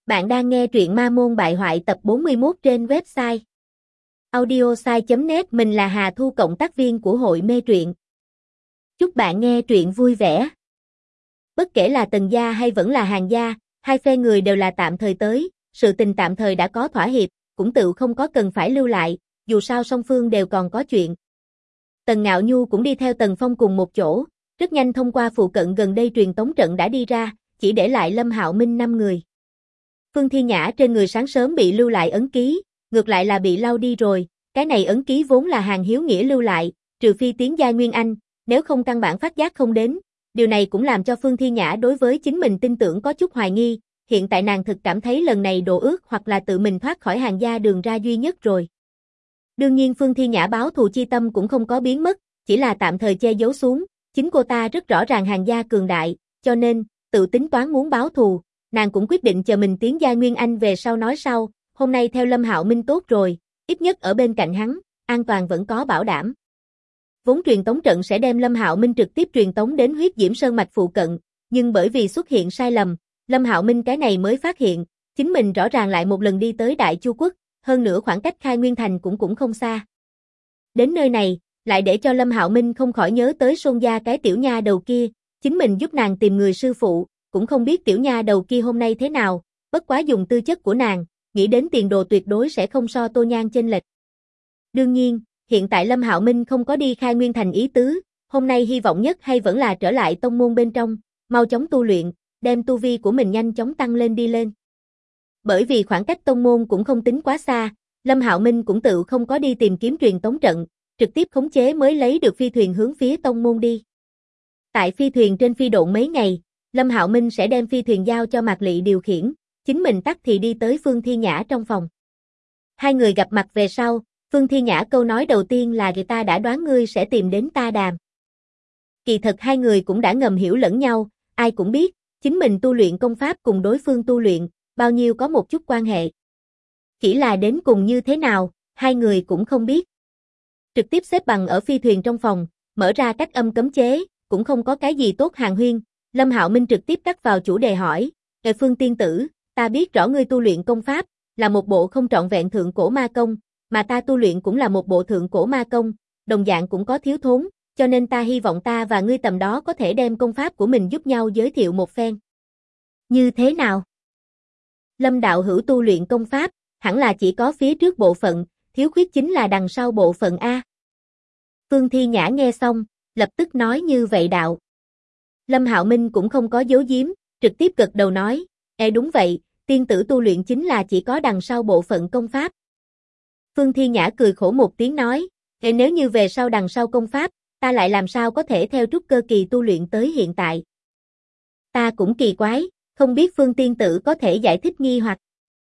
Bạn đang nghe truyện Ma Môn Bại Hoại tập 41 trên website audiosai.net. Mình là Hà Thu, cộng tác viên của hội mê truyện. Chúc bạn nghe truyện vui vẻ. Bất kể là Tần gia hay vẫn là Hàn gia, hai phe người đều là tạm thời tới, sự tình tạm thời đã có thỏa hiệp, cũng tự không có cần phải lưu lại, dù sao song phương đều còn có chuyện. Tần Ngạo Nhu cũng đi theo Tần Phong cùng một chỗ, rất nhanh thông qua phụ cận gần đây truyền tống trận đã đi ra, chỉ để lại Lâm Hạo Minh 5 người. Phương Thi Nhã trên người sáng sớm bị lưu lại ấn ký, ngược lại là bị lau đi rồi, cái này ấn ký vốn là Hàn Hiếu Nghĩa lưu lại, trừ phi tiến giai Nguyên Anh, nếu không căn bản phát giác không đến. Điều này cũng làm cho Phương Thi Nhã đối với chính mình tin tưởng có chút hoài nghi, hiện tại nàng thực cảm thấy lần này đồ ước hoặc là tự mình thoát khỏi Hàn gia đường ra duy nhất rồi. Đương nhiên Phương Thi Nhã báo thù chi tâm cũng không có biến mất, chỉ là tạm thời che giấu xuống, chính cô ta rất rõ ràng Hàn gia cường đại, cho nên, tự tính toán muốn báo thù. Nàng cũng quyết định chờ mình tiến giai Nguyên Anh về sau nói sau, hôm nay theo Lâm Hạo Minh tốt rồi, ít nhất ở bên cạnh hắn, an toàn vẫn có bảo đảm. Vốn truyền tống trận sẽ đem Lâm Hạo Minh trực tiếp truyền tống đến Huyết Diễm Sơn mạch phụ cận, nhưng bởi vì xuất hiện sai lầm, Lâm Hạo Minh cái này mới phát hiện, chính mình rõ ràng lại một lần đi tới Đại Chu Quốc, hơn nữa khoảng cách Khai Nguyên Thành cũng không xa. Đến nơi này, lại để cho Lâm Hạo Minh không khỏi nhớ tới Sôn gia cái tiểu nha đầu kia, chính mình giúp nàng tìm người sư phụ. Cũng không biết tiểu nha đầu kia hôm nay thế nào, bất quá dùng tư chất của nàng, nghĩ đến tiền đồ tuyệt đối sẽ không so Tô Nhan chênh lệch. Đương nhiên, hiện tại Lâm Hạo Minh không có đi Khai Nguyên Thành ý tứ, hôm nay hy vọng nhất hay vẫn là trở lại tông môn bên trong, mau chóng tu luyện, đem tu vi của mình nhanh chóng tăng lên đi lên. Bởi vì khoảng cách tông môn cũng không tính quá xa, Lâm Hạo Minh cũng tự không có đi tìm kiếm truyền tống trận, trực tiếp khống chế mới lấy được phi thuyền hướng phía tông môn đi. Tại phi thuyền trên phi độn mấy ngày, Lâm Hạo Minh sẽ đem phi thuyền giao cho Mạc Lị điều khiển, chính mình tắt thì đi tới Phương Thi Nhã trong phòng. Hai người gặp mặt về sau, Phương Thi Nhã câu nói đầu tiên là người ta đã đoán ngươi sẽ tìm đến ta đàm. Kỳ thật hai người cũng đã ngầm hiểu lẫn nhau, ai cũng biết, chính mình tu luyện công pháp cùng đối phương tu luyện, bao nhiêu có một chút quan hệ. Chỉ là đến cùng như thế nào, hai người cũng không biết. Trực tiếp xếp bằng ở phi thuyền trong phòng, mở ra cách âm cấm chế, cũng không có cái gì tốt hàn huyên. Lâm Hạo Minh trực tiếp cắt vào chủ đề hỏi, Phương tiên tử, ta biết rõ ngươi tu luyện công pháp, là một bộ không trọn vẹn thượng cổ ma công, mà ta tu luyện cũng là một bộ thượng cổ ma công, đồng dạng cũng có thiếu thốn, cho nên ta hy vọng ta và ngươi tầm đó có thể đem công pháp của mình giúp nhau giới thiệu một phen. Như thế nào? Lâm đạo hữu tu luyện công pháp, hẳn là chỉ có phía trước bộ phận, thiếu khuyết chính là đằng sau bộ phận A. Phương Thi Nhã nghe xong, lập tức nói như vậy đạo. Lâm Hạo Minh cũng không có giấu giếm, trực tiếp gật đầu nói, đúng vậy, tiên tử tu luyện chính là chỉ có đằng sau bộ phận công pháp. Phương Thi Nhã cười khổ một tiếng nói, nếu như về sau đằng sau công pháp, ta lại làm sao có thể theo trúc cơ kỳ tu luyện tới hiện tại. Ta cũng kỳ quái, không biết Phương tiên tử có thể giải thích nghi hoặc.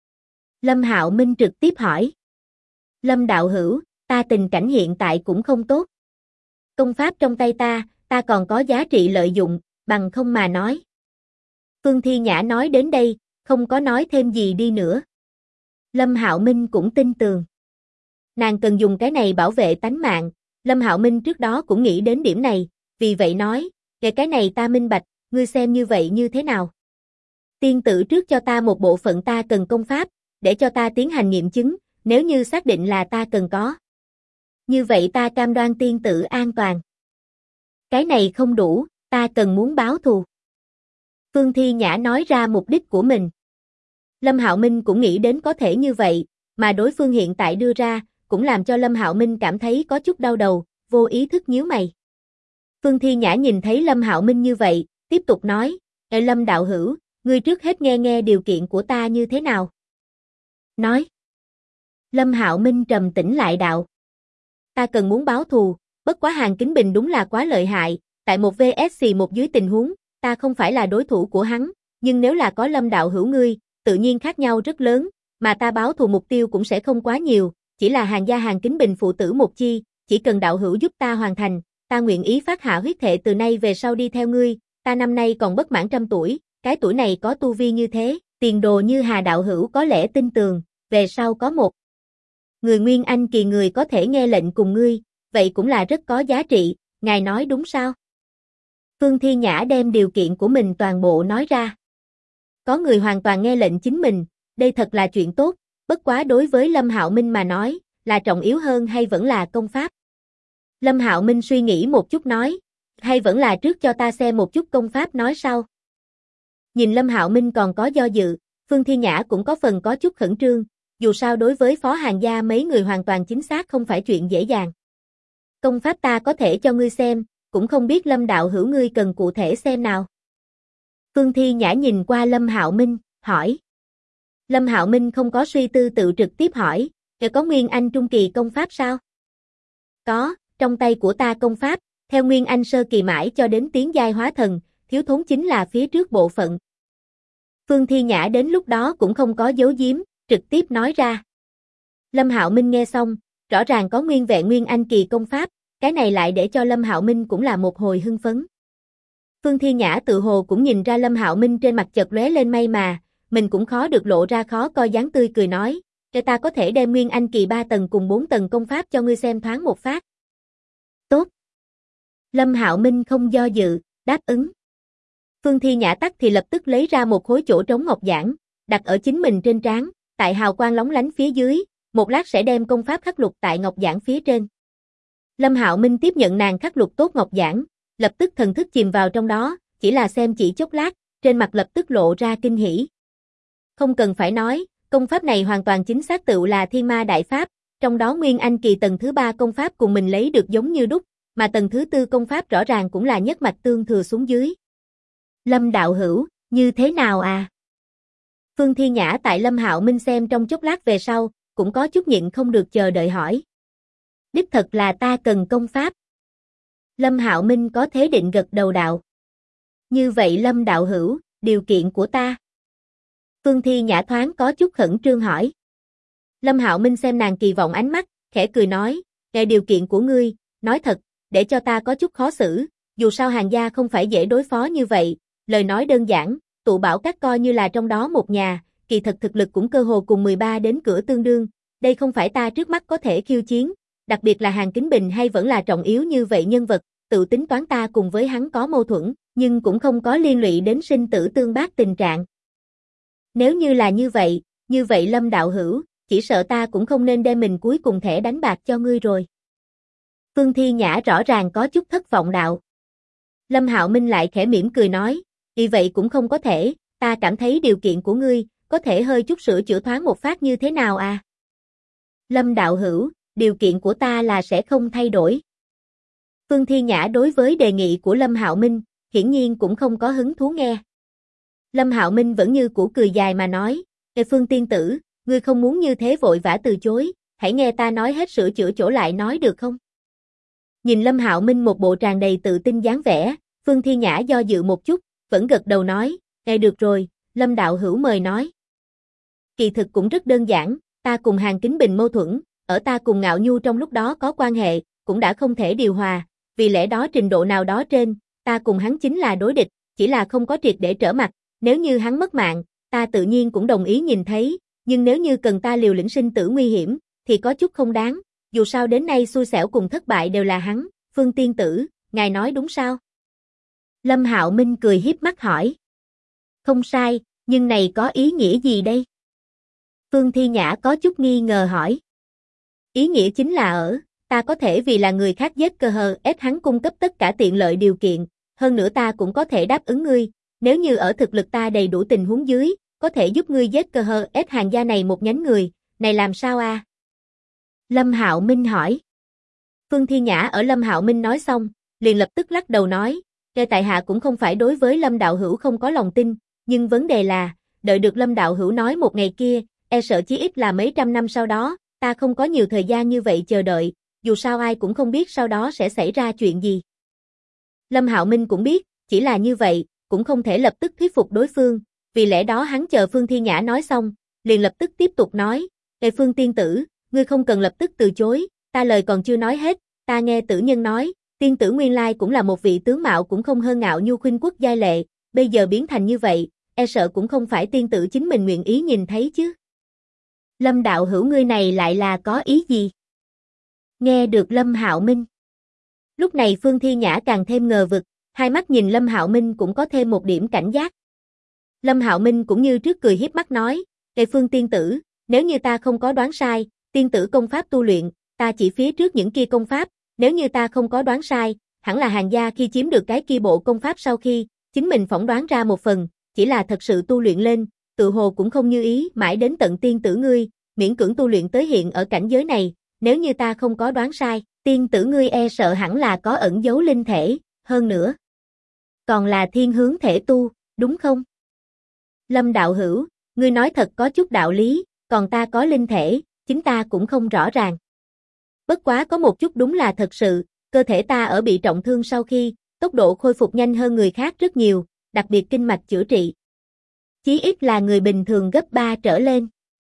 Lâm Hạo Minh trực tiếp hỏi. Lâm đạo hữu, ta tình cảnh hiện tại cũng không tốt. Công pháp trong tay ta còn có giá trị lợi dụng, bằng không mà nói. Phương Thi Nhã nói đến đây, không có nói thêm gì đi nữa. Lâm Hạo Minh cũng tin tường. Nàng cần dùng cái này bảo vệ tánh mạng, Lâm Hạo Minh trước đó cũng nghĩ đến điểm này, vì vậy nói, cái này ta minh bạch, ngươi xem như vậy như thế nào? Tiên tử trước cho ta một bộ phận ta cần công pháp, để cho ta tiến hành nghiệm chứng, nếu như xác định là ta cần có. Như vậy ta cam đoan tiên tử an toàn. Cái này không đủ, ta cần muốn báo thù. Phương Thi Nhã nói ra mục đích của mình. Lâm Hạo Minh cũng nghĩ đến có thể như vậy, mà đối phương hiện tại đưa ra, cũng làm cho Lâm Hạo Minh cảm thấy có chút đau đầu, vô ý thức nhíu mày. Phương Thi Nhã nhìn thấy Lâm Hạo Minh như vậy, tiếp tục nói, Lâm đạo hữu, ngươi trước hết nghe điều kiện của ta như thế nào? Nói. Lâm Hạo Minh trầm tĩnh lại đạo. Ta cần muốn báo thù, bất quá Hàn Kính Bình đúng là quá lợi hại, tại một vs một dưới tình huống, ta không phải là đối thủ của hắn, nhưng nếu là có Lâm đạo hữu ngươi, tự nhiên khác nhau rất lớn, mà ta báo thù mục tiêu cũng sẽ không quá nhiều, chỉ là Hàn gia Hàn Kính Bình phụ tử một chi, chỉ cần đạo hữu giúp ta hoàn thành, ta nguyện ý phát hạ huyết thệ từ nay về sau đi theo ngươi, ta năm nay còn bất mãn 100 tuổi, cái tuổi này có tu vi như thế, tiền đồ như Hà đạo hữu có lẽ tin tường, về sau có một người Nguyên Anh kỳ người có thể nghe lệnh cùng ngươi, vậy cũng là rất có giá trị, ngài nói đúng sao? Phương Thi Nhã đem điều kiện của mình toàn bộ nói ra. Có người hoàn toàn nghe lệnh chính mình, đây thật là chuyện tốt, bất quá đối với Lâm Hạo Minh mà nói, là trọng yếu hơn hay vẫn là công pháp? Lâm Hạo Minh suy nghĩ một chút nói, hay vẫn là trước cho ta xem một chút công pháp nói sau. Nhìn Lâm Hạo Minh còn có do dự, Phương Thiên Nhã cũng có phần có chút khẩn trương, dù sao đối với phó hàng gia mấy người hoàn toàn chính xác không phải chuyện dễ dàng. Công pháp ta có thể cho ngươi xem, cũng không biết Lâm đạo hữu ngươi cần cụ thể xem nào. Phương Thiên Nhã nhìn qua Lâm Hạo Minh, hỏi. Lâm Hạo Minh không có suy tư tự trực tiếp hỏi, có Nguyên Anh trung kỳ công pháp sao? Có, trong tay của ta công pháp, theo Nguyên Anh sơ kỳ mãi cho đến tiến giai hóa thần, thiếu thốn chính là phía trước bộ phận. Phương Thiên Nhã đến lúc đó cũng không có giấu giếm, trực tiếp nói ra. Lâm Hạo Minh nghe xong, rõ ràng có nguyên vẹn Nguyên Anh kỳ công pháp, cái này lại để cho Lâm Hạo Minh cũng là một hồi hưng phấn. Phương Thiên Nhã tự hồ cũng nhìn ra Lâm Hạo Minh trên mặt chợt lóe lên may mà, mình cũng khó được lộ ra khó coi dáng tươi cười nói, cho ta có thể đem Nguyên Anh kỳ 3 tầng cùng 4 tầng công pháp cho ngươi xem thoáng một phát. Tốt. Lâm Hạo Minh không do dự, đáp ứng. Phương Thiên Nhã tắc thì lập tức lấy ra một khối chỗ trống ngọc giản, đặt ở chính mình trên trán, tại hào quang lóng lánh phía dưới, một lát sẽ đem công pháp khắc lục tại ngọc giản phía trên. Lâm Hạo Minh tiếp nhận nàng khắc lục tốt ngọc giản, lập tức thần thức chìm vào trong đó, chỉ là xem chỉ chốc lát, trên mặt lập tức lộ ra kinh hỉ. Không cần phải nói, công pháp này hoàn toàn chính xác tựu là Thiên Ma Đại Pháp, trong đó Nguyên Anh kỳ tầng thứ 3 công pháp cùng mình lấy được giống như đúc, mà tầng thứ 4 công pháp rõ ràng cũng là nhất mạch tương thừa xuống dưới. Lâm đạo hữu, như thế nào à? Phương Thiên Nhã tại Lâm Hạo Minh xem trong chốc lát về sau, cũng có chút nhịn không được chờ đợi hỏi. Đích thật là ta cần công pháp. Lâm Hạo Minh có thế định gật đầu đạo. Như vậy Lâm đạo hữu, điều kiện của ta. Phương Thiên Nhã thoáng có chút khẩn trương hỏi. Lâm Hạo Minh xem nàng kỳ vọng ánh mắt, khẽ cười nói, nghe điều kiện của ngươi, nói thật, để cho ta có chút khó xử, dù sao hàng gia không phải dễ đối phó như vậy, lời nói đơn giản, tụ bảo các coi như là trong đó một nhà, kỳ thật thực lực cũng cơ hồ cùng 13 đến cửa tương đương, đây không phải ta trước mắt có thể khiêu chiến, đặc biệt là Hàng Kính Bình hay vẫn là trọng yếu như vậy nhân vật, tự tính toán ta cùng với hắn có mâu thuẫn, nhưng cũng không có liên lụy đến sinh tử tương bác tình trạng. Nếu như là như vậy Lâm đạo hữu, chỉ sợ ta cũng không nên đem mình cuối cùng thẻ đánh bạc cho ngươi rồi. Phương Thiên Nhã rõ ràng có chút thất vọng đạo. Lâm Hạo Minh lại khẽ mỉm cười nói, vì vậy cũng không có thể, ta cảm thấy điều kiện của ngươi, có thể hơi chút sửa chữa thoáng một phát như thế nào à? Lâm đạo hữu, điều kiện của ta là sẽ không thay đổi. Phương Thiên Nhã đối với đề nghị của Lâm Hạo Minh, hiển nhiên cũng không có hứng thú nghe. Lâm Hạo Minh vẫn như cũ cười dài mà nói, Phương tiên tử, ngươi không muốn như thế vội vã từ chối, hãy nghe ta nói hết sửa chữa chỗ lại nói được không? Nhìn Lâm Hạo Minh một bộ tràn đầy tự tin dáng vẻ, Phương Thiên Nhã do dự một chút, vẫn gật đầu nói, được rồi, Lâm đạo hữu mời nói. Kỳ thực cũng rất đơn giản, ta cùng Hàng Kính Bình mâu thuẫn, ở ta cùng Ngạo Nhu trong lúc đó có quan hệ, cũng đã không thể điều hòa, vì lẽ đó trình độ nào đó trên, ta cùng hắn chính là đối địch, chỉ là không có triệt để trở mặt, nếu như hắn mất mạng, ta tự nhiên cũng đồng ý nhìn thấy, nhưng nếu như cần ta liều lĩnh sinh tử nguy hiểm, thì có chút không đáng, dù sao đến nay xui xẻo cùng thất bại đều là hắn, Phương tiên tử, ngài nói đúng sao? Lâm Hạo Minh cười hiếp mắt hỏi. Không sai, nhưng này có ý nghĩa gì đây? Phương Thiên Nhã có chút nghi ngờ hỏi. Ý nghĩa chính là ta có thể vì là người khác giết cơ hờ ép hắn cung cấp tất cả tiện lợi điều kiện, hơn nữa ta cũng có thể đáp ứng ngươi, nếu như ở thực lực ta đầy đủ tình huống dưới, có thể giúp ngươi giết cơ hờ ép Hàng gia này một nhánh người, này làm sao à? Lâm Hạo Minh hỏi. Phương Thiên Nhã ở Lâm Hạo Minh nói xong, liền lập tức lắc đầu nói, tại hạ cũng không phải đối với Lâm đạo hữu không có lòng tin, nhưng vấn đề là, đợi được Lâm đạo hữu nói một ngày kia, sợ chí ít là mấy trăm năm sau đó, ta không có nhiều thời gian như vậy chờ đợi, dù sao ai cũng không biết sau đó sẽ xảy ra chuyện gì. Lâm Hạo Minh cũng biết, chỉ là như vậy, cũng không thể lập tức thuyết phục đối phương, vì lẽ đó hắn chờ Phương Thiên Nhã nói xong, liền lập tức tiếp tục nói, Phương tiên tử, ngươi không cần lập tức từ chối, ta lời còn chưa nói hết, ta nghe tử nhân nói, tiên tử nguyên lai cũng là một vị tướng mạo cũng không hơn Ngạo Nhu khuynh quốc giai lệ, bây giờ biến thành như vậy, sợ cũng không phải tiên tử chính mình nguyện ý nhìn thấy chứ. Lâm đạo hữu ngươi này lại là có ý gì? Nghe được Lâm Hạo Minh. Lúc này Phương Thiên Nhã càng thêm ngờ vực, hai mắt nhìn Lâm Hạo Minh cũng có thêm một điểm cảnh giác. Lâm Hạo Minh cũng như trước cười hiếp mắt nói, Ê Phương tiên tử, nếu như ta không có đoán sai, tiên tử công pháp tu luyện, ta chỉ phía trước những kia công pháp, nếu như ta không có đoán sai, hẳn là hàng gia khi chiếm được cái kia bộ công pháp sau khi, chính mình phỏng đoán ra một phần, chỉ là thật sự tu luyện lên, tự hồ cũng không như ý, mãi đến tận tiên tử ngươi, miễn cưỡng tu luyện tới hiện ở cảnh giới này, nếu như ta không có đoán sai, tiên tử ngươi e sợ hẳn là có ẩn giấu linh thể, hơn nữa. Còn là thiên hướng thể tu, đúng không? Lâm đạo hữu, ngươi nói thật có chút đạo lý, còn ta có linh thể, chính ta cũng không rõ ràng. Bất quá có một chút đúng là thật sự, cơ thể ta ở bị trọng thương sau khi, tốc độ khôi phục nhanh hơn người khác rất nhiều, đặc biệt kinh mạch chữa trị. Chí ít là người bình thường gấp 3 trở lên.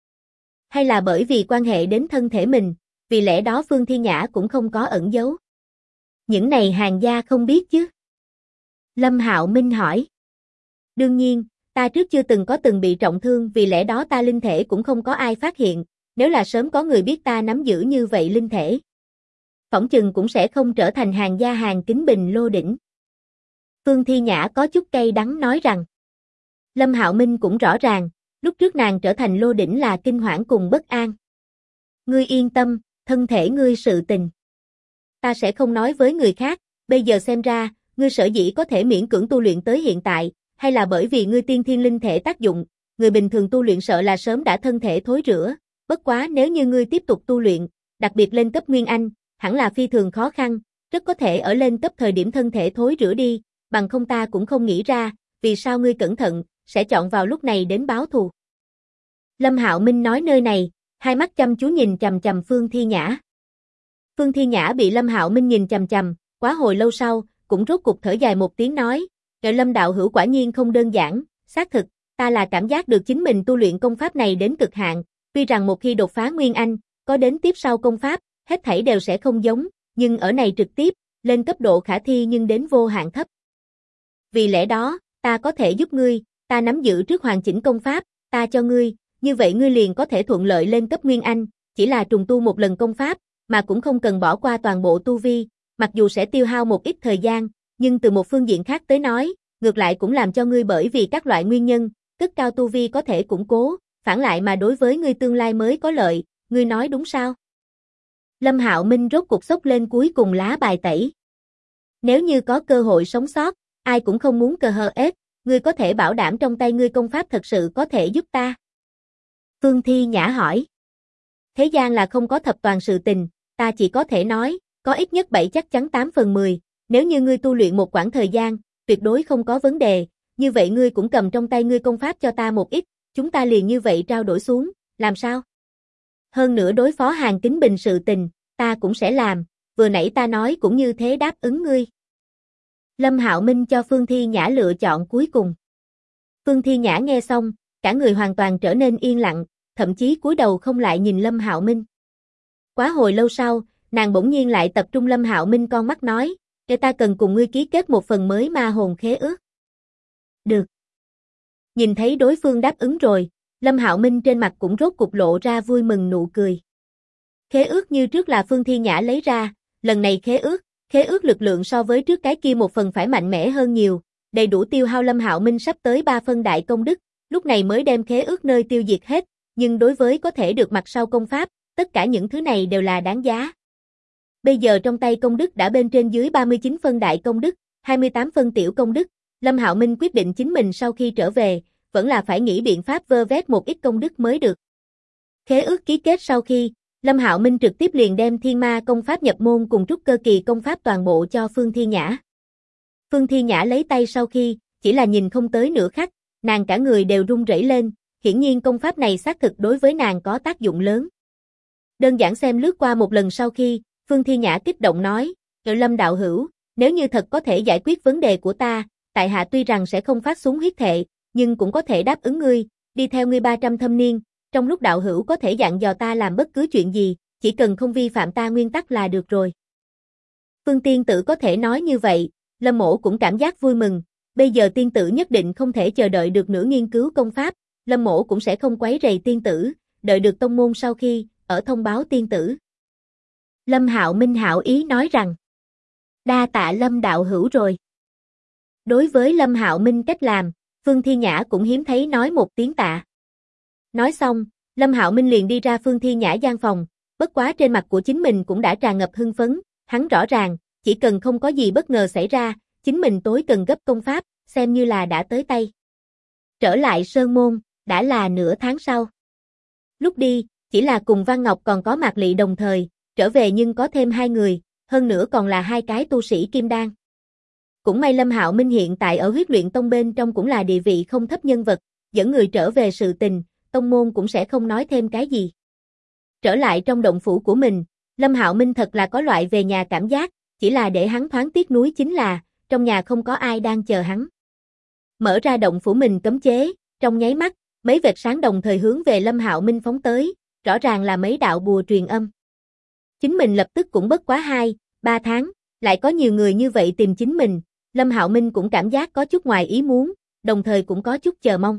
Hay là bởi vì quan hệ đến thân thể mình, vì lẽ đó Phương Thi Nhã cũng không có ẩn giấu. Những này hàng gia không biết chứ? Lâm Hạo Minh hỏi. Đương nhiên, ta trước chưa từng bị trọng thương vì lẽ đó ta linh thể cũng không có ai phát hiện, nếu là sớm có người biết ta nắm giữ như vậy linh thể. Phỏng chừng cũng sẽ không trở thành hàng gia hàng kính bình lô đỉnh. Phương Thi Nhã có chút cay đắng nói rằng. Lâm Hạo Minh cũng rõ ràng, lúc trước nàng trở thành lô đỉnh là kinh hoảng cùng bất an. Ngươi yên tâm, thân thể ngươi sự tình. Ta sẽ không nói với người khác, bây giờ xem ra, ngươi sở dĩ có thể miễn cưỡng tu luyện tới hiện tại, hay là bởi vì ngươi tiên thiên linh thể tác dụng, người bình thường tu luyện sợ là sớm đã thân thể thối rữa, bất quá nếu như ngươi tiếp tục tu luyện, đặc biệt lên cấp Nguyên Anh, hẳn là phi thường khó khăn, rất có thể ở lên cấp thời điểm thân thể thối rữa đi, bằng không ta cũng không nghĩ ra, vì sao ngươi cẩn thận, sẽ chọn vào lúc này đến báo thù. Lâm Hạo Minh nói nơi này, hai mắt chăm chú nhìn chằm chằm Phương Thi Nhã. Phương Thi Nhã bị Lâm Hạo Minh nhìn chằm chằm, quá hồi lâu sau, cũng rốt cục thở dài một tiếng nói, Lâm đạo hữu quả nhiên không đơn giản, xác thực, ta là cảm giác được chính mình tu luyện công pháp này đến cực hạn, tuy rằng một khi đột phá Nguyên Anh, có đến tiếp sau công pháp, hết thảy đều sẽ không giống, nhưng ở này trực tiếp, lên cấp độ khả thi nhưng đến vô hạn thấp. Vì lẽ đó, ta có thể giúp ngươi, ta nắm giữ trước hoàn chỉnh công pháp, ta cho ngươi, như vậy ngươi liền có thể thuận lợi lên cấp Nguyên Anh, chỉ là trùng tu một lần công pháp, mà cũng không cần bỏ qua toàn bộ tu vi, mặc dù sẽ tiêu hao một ít thời gian, nhưng từ một phương diện khác tới nói, ngược lại cũng làm cho ngươi bởi vì các loại nguyên nhân, cất cao tu vi có thể củng cố, phản lại mà đối với ngươi tương lai mới có lợi, ngươi nói đúng sao? Lâm Hạo Minh rốt cuộc xốc lên cuối cùng lá bài tẩy. Nếu như có cơ hội sống sót, ai cũng không muốn cờ hờ ết, ngươi có thể bảo đảm trong tay ngươi công pháp thật sự có thể giúp ta? Phương Thi Nhã hỏi. Thế gian là không có thập toàn sự tình, ta chỉ có thể nói, có ít nhất 7 chắc chắn 8 phần 10, nếu như ngươi tu luyện một quãng thời gian, tuyệt đối không có vấn đề, như vậy ngươi cũng cầm trong tay ngươi công pháp cho ta một ít, chúng ta liền như vậy trao đổi xuống, làm sao? Hơn nữa đối phó hàng kính bình sự tình, ta cũng sẽ làm, vừa nãy ta nói cũng như thế đáp ứng ngươi. Lâm Hạo Minh cho Phương Thi Nhã lựa chọn cuối cùng. Phương Thi Nhã nghe xong, cả người hoàn toàn trở nên yên lặng, thậm chí cúi đầu không lại nhìn Lâm Hạo Minh. Quá hồi lâu sau, nàng bỗng nhiên lại tập trung Lâm Hạo Minh con mắt nói, "Để ta cần cùng ngươi ký kết một phần mới ma hồn khế ước." Được. Nhìn thấy đối phương đáp ứng rồi, Lâm Hạo Minh trên mặt cũng rốt cục lộ ra vui mừng nụ cười. Khế ước như trước là Phương Thi Nhã lấy ra, lần này khế ước lực lượng so với trước cái kia một phần phải mạnh mẽ hơn nhiều, đầy đủ tiêu hao Lâm Hạo Minh sắp tới 3 phân đại công đức, lúc này mới đem khế ước nơi tiêu diệt hết, nhưng đối với có thể được mặt sau công pháp, tất cả những thứ này đều là đáng giá. Bây giờ trong tay công đức đã bên trên dưới 39 phân đại công đức, 28 phân tiểu công đức, Lâm Hạo Minh quyết định chính mình sau khi trở về, vẫn là phải nghĩ biện pháp vơ vét một ít công đức mới được. Khế ước ký kết sau khi, Lâm Hạo Minh trực tiếp liền đem Thiên Ma công pháp nhập môn cùng trúc cơ kỳ công pháp toàn bộ cho Phương Thi Nhã. Phương Thi Nhã lấy tay sau khi, chỉ là nhìn không tới nửa khắc, nàng cả người đều run rẩy lên, hiển nhiên công pháp này xác thực đối với nàng có tác dụng lớn. Đơn giản xem lướt qua một lần sau khi, Phương Thi Nhã kích động nói, Lâm đạo hữu, nếu như thật có thể giải quyết vấn đề của ta, tại hạ tuy rằng sẽ không phát xuống huyết thệ, nhưng cũng có thể đáp ứng ngươi, đi theo ngươi 300 thâm niên, trong lúc đạo hữu có thể dặn dò ta làm bất cứ chuyện gì, chỉ cần không vi phạm ta nguyên tắc là được rồi. Phương tiên tử có thể nói như vậy, Lâm mỗ cũng cảm giác vui mừng, bây giờ tiên tử nhất định không thể chờ đợi được nữa nghiên cứu công pháp, Lâm mỗ cũng sẽ không quấy rầy tiên tử, đợi được tông môn sau khi, ở thông báo tiên tử. Lâm Hạo Minh hảo ý nói rằng, đa tạ Lâm đạo hữu rồi. Đối với Lâm Hạo Minh cách làm, Phương Thi Nhã cũng hiếm thấy nói một tiếng tạ. Nói xong, Lâm Hạo Minh liền đi ra Phương Thi Nhã gian phòng, bất quá trên mặt của chính mình cũng đã tràn ngập hưng phấn, hắn rõ ràng, chỉ cần không có gì bất ngờ xảy ra, chính mình tối cần gấp công pháp, xem như là đã tới tay. Trở lại Sơn Môn, đã là nửa tháng sau. Lúc đi, chỉ là cùng Văn Ngọc còn có Mạc Lị đồng thời, trở về nhưng có thêm 2 người, hơn nữa còn là 2 cái tu sĩ kim đan. Cũng may Lâm Hạo Minh hiện tại ở Huyết Luyện Tông bên trong cũng là địa vị không thấp nhân vật, dẫn người trở về sự tình, tông môn cũng sẽ không nói thêm cái gì. Trở lại trong động phủ của mình, Lâm Hạo Minh thật là có loại về nhà cảm giác, chỉ là để hắn thoáng tiếc nuối chính là, trong nhà không có ai đang chờ hắn. Mở ra động phủ mình cấm chế, trong nháy mắt, mấy vệt sáng đồng thời hướng về Lâm Hạo Minh phóng tới, rõ ràng là mấy đạo bùa truyền âm. Chính mình lập tức cũng bất quá 2-3 tháng, lại có nhiều người như vậy tìm chính mình, Lâm Hạo Minh cũng cảm giác có chút ngoài ý muốn, đồng thời cũng có chút chờ mong.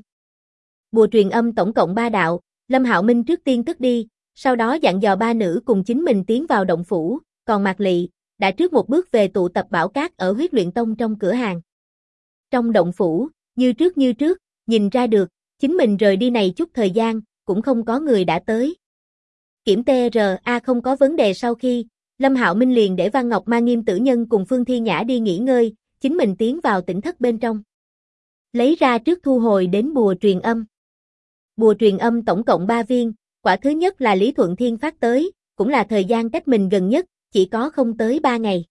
Bùa truyền âm tổng cộng 3 đạo, Lâm Hạo Minh trước tiên cất đi, sau đó dặn dò 3 nữ cùng chính mình tiến vào động phủ, còn Mạc Lị đã trước một bước về tụ tập bảo cát ở Huyết Luyện Tông trong cửa hàng. Trong động phủ, như trước, nhìn ra được, chính mình rời đi này chút thời gian, cũng không có người đã tới. Kiểm TRA không có vấn đề sau khi, Lâm Hạo Minh liền để Văn Ngọc Ma Nghiêm Tử Nhân cùng Phương Thi Nhã đi nghỉ ngơi, chính mình tiến vào tỉnh thất bên trong. Lấy ra trước thu hồi đến bùa truyền âm. Bùa truyền âm tổng cộng 3 viên, quả thứ nhất là Lý Thuận Thiên phát tới, cũng là thời gian cách mình gần nhất, chỉ có không tới 3 ngày.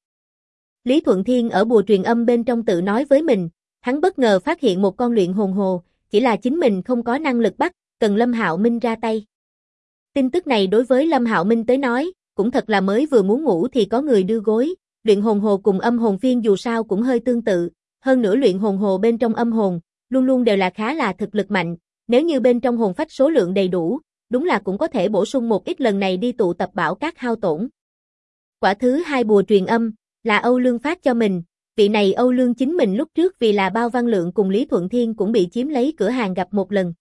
Lý Thuận Thiên ở bùa truyền âm bên trong tự nói với mình, hắn bất ngờ phát hiện một con luyện hồn hồ, chỉ là chính mình không có năng lực bắt, cần Lâm Hạo Minh ra tay. Tin tức này đối với Lâm Hạo Minh tới nói, cũng thật là mới vừa muốn ngủ thì có người đưa gối, luyện hồn hồ cùng âm hồn phiên dù sao cũng hơi tương tự, hơn nữa luyện hồn hồ bên trong âm hồn, luôn luôn đều là khá là thực lực mạnh, nếu như bên trong hồn phách số lượng đầy đủ, đúng là cũng có thể bổ sung một ít lần này đi tụ tập bảo các hao tổn. Quả thứ 2 bùa truyền âm, là Âu Lương phát cho mình, vị này Âu Lương chính mình lúc trước vì là Bao Văn Lượng cùng Lý Thuận Thiên cũng bị chiếm lấy cửa hàng gặp một lần.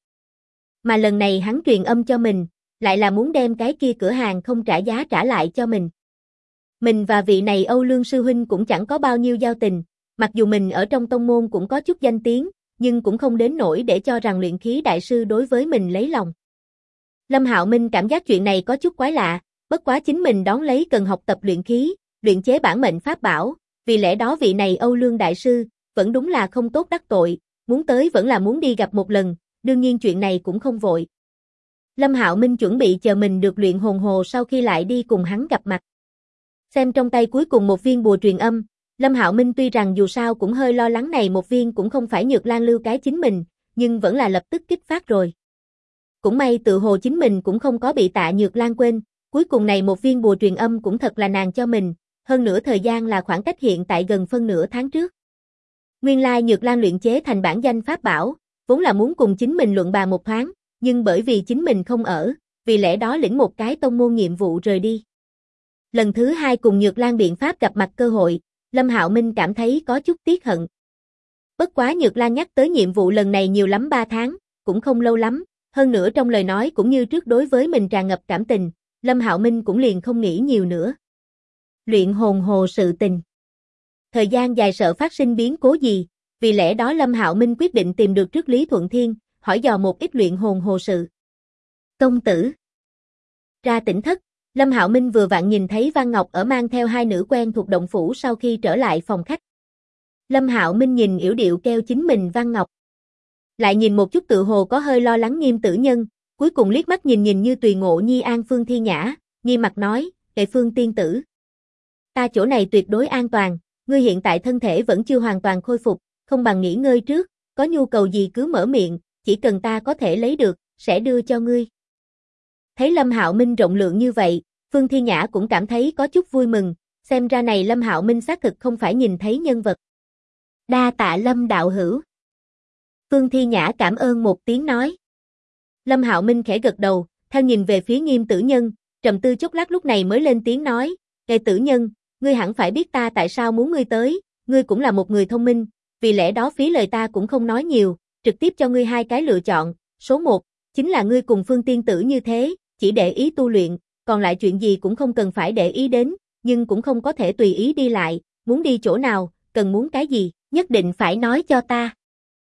Mà lần này hắn truyền âm cho mình, lại là muốn đem cái kia cửa hàng không trả giá trả lại cho mình. Mình và vị này Âu Lương sư huynh cũng chẳng có bao nhiêu giao tình, mặc dù mình ở trong tông môn cũng có chút danh tiếng, nhưng cũng không đến nỗi để cho rằng luyện khí đại sư đối với mình lấy lòng. Lâm Hạo Minh cảm giác chuyện này có chút quái lạ, bất quá chính mình đón lấy cần học tập luyện khí, luyện chế bản mệnh pháp bảo, vì lẽ đó vị này Âu Lương đại sư, vẫn đúng là không tốt đắc tội, muốn tới vẫn là muốn đi gặp một lần, đương nhiên chuyện này cũng không vội. Lâm Hạo Minh chuẩn bị chờ mình được luyện hồn hồ sau khi lại đi cùng hắn gặp mặt. Xem trong tay cuối cùng một viên bùa truyền âm, Lâm Hạo Minh tuy rằng dù sao cũng hơi lo lắng này một viên cũng không phải Nhược Lan lưu cái chính mình, nhưng vẫn là lập tức kích phát rồi. Cũng may tự hồ chính mình cũng không có bị Tạ Nhược Lan quên, cuối cùng này một viên bùa truyền âm cũng thật là nàng cho mình, hơn nữa thời gian là khoảng cách hiện tại gần phân nửa tháng trước. Nguyên lai Nhược Lan luyện chế thành bản danh pháp bảo, vốn là muốn cùng chính mình luận bàn một thoáng, nhưng bởi vì chính mình không ở, vì lẽ đó lĩnh một cái tông môn nhiệm vụ rời đi. Lần thứ 2 cùng Nhược Lan biện pháp gặp mặt cơ hội, Lâm Hạo Minh cảm thấy có chút tiếc hận. Bất quá Nhược Lan nhắc tới nhiệm vụ lần này nhiều lắm 3 tháng, cũng không lâu lắm, hơn nữa trong lời nói cũng như trước đối với mình tràn ngập cảm tình, Lâm Hạo Minh cũng liền không nghĩ nhiều nữa. Luyện hồn hồ sự tình. Thời gian dài sợ phát sinh biến cố gì, vì lẽ đó Lâm Hạo Minh quyết định tìm được trước Lý Thuận Thiên, hỏi dò một ít luyện hồn hồ sự. Công tử. Ra tỉnh thất, Lâm Hạo Minh vừa vặn nhìn thấy Văn Ngọc ở mang theo 2 nữ quen thuộc động phủ sau khi trở lại phòng khách. Lâm Hạo Minh nhìn yểu điệu kêu chính mình Văn Ngọc. Lại nhìn một chút tự hồ có hơi lo lắng Nghiêm Tử Nhân, cuối cùng liếc mắt nhìn như tùy ngộ nhi an Phương Thi Nhã, nghi mặt nói, "Kệ Phương tiên tử, ta chỗ này tuyệt đối an toàn, ngươi hiện tại thân thể vẫn chưa hoàn toàn khôi phục, không bằng nghỉ ngơi trước, có nhu cầu gì cứ mở miệng, chỉ cần ta có thể lấy được, sẽ đưa cho ngươi." Thấy Lâm Hạo Minh rộng lượng như vậy, Phương Thi Nhã cũng cảm thấy có chút vui mừng, xem ra này Lâm Hạo Minh xác thực không phải nhìn thấy nhân vật. Đa tạ Lâm đạo hữu. Phương Thi Nhã cảm ơn một tiếng nói. Lâm Hạo Minh khẽ gật đầu, theo nhìn về phía Nghiêm Tử Nhân, trầm tư chốc lát lúc này mới lên tiếng nói, "Kệ Tử Nhân, ngươi hẳn phải biết ta tại sao muốn ngươi tới, ngươi cũng là một người thông minh, vì lẽ đó phí lời ta cũng không nói nhiều, trực tiếp cho ngươi 2 cái lựa chọn, số 1, chính là ngươi cùng Phương tiên tử như thế, chỉ để ý tu luyện, còn lại chuyện gì cũng không cần phải để ý đến, nhưng cũng không có thể tùy ý đi lại, muốn đi chỗ nào, cần muốn cái gì, nhất định phải nói cho ta."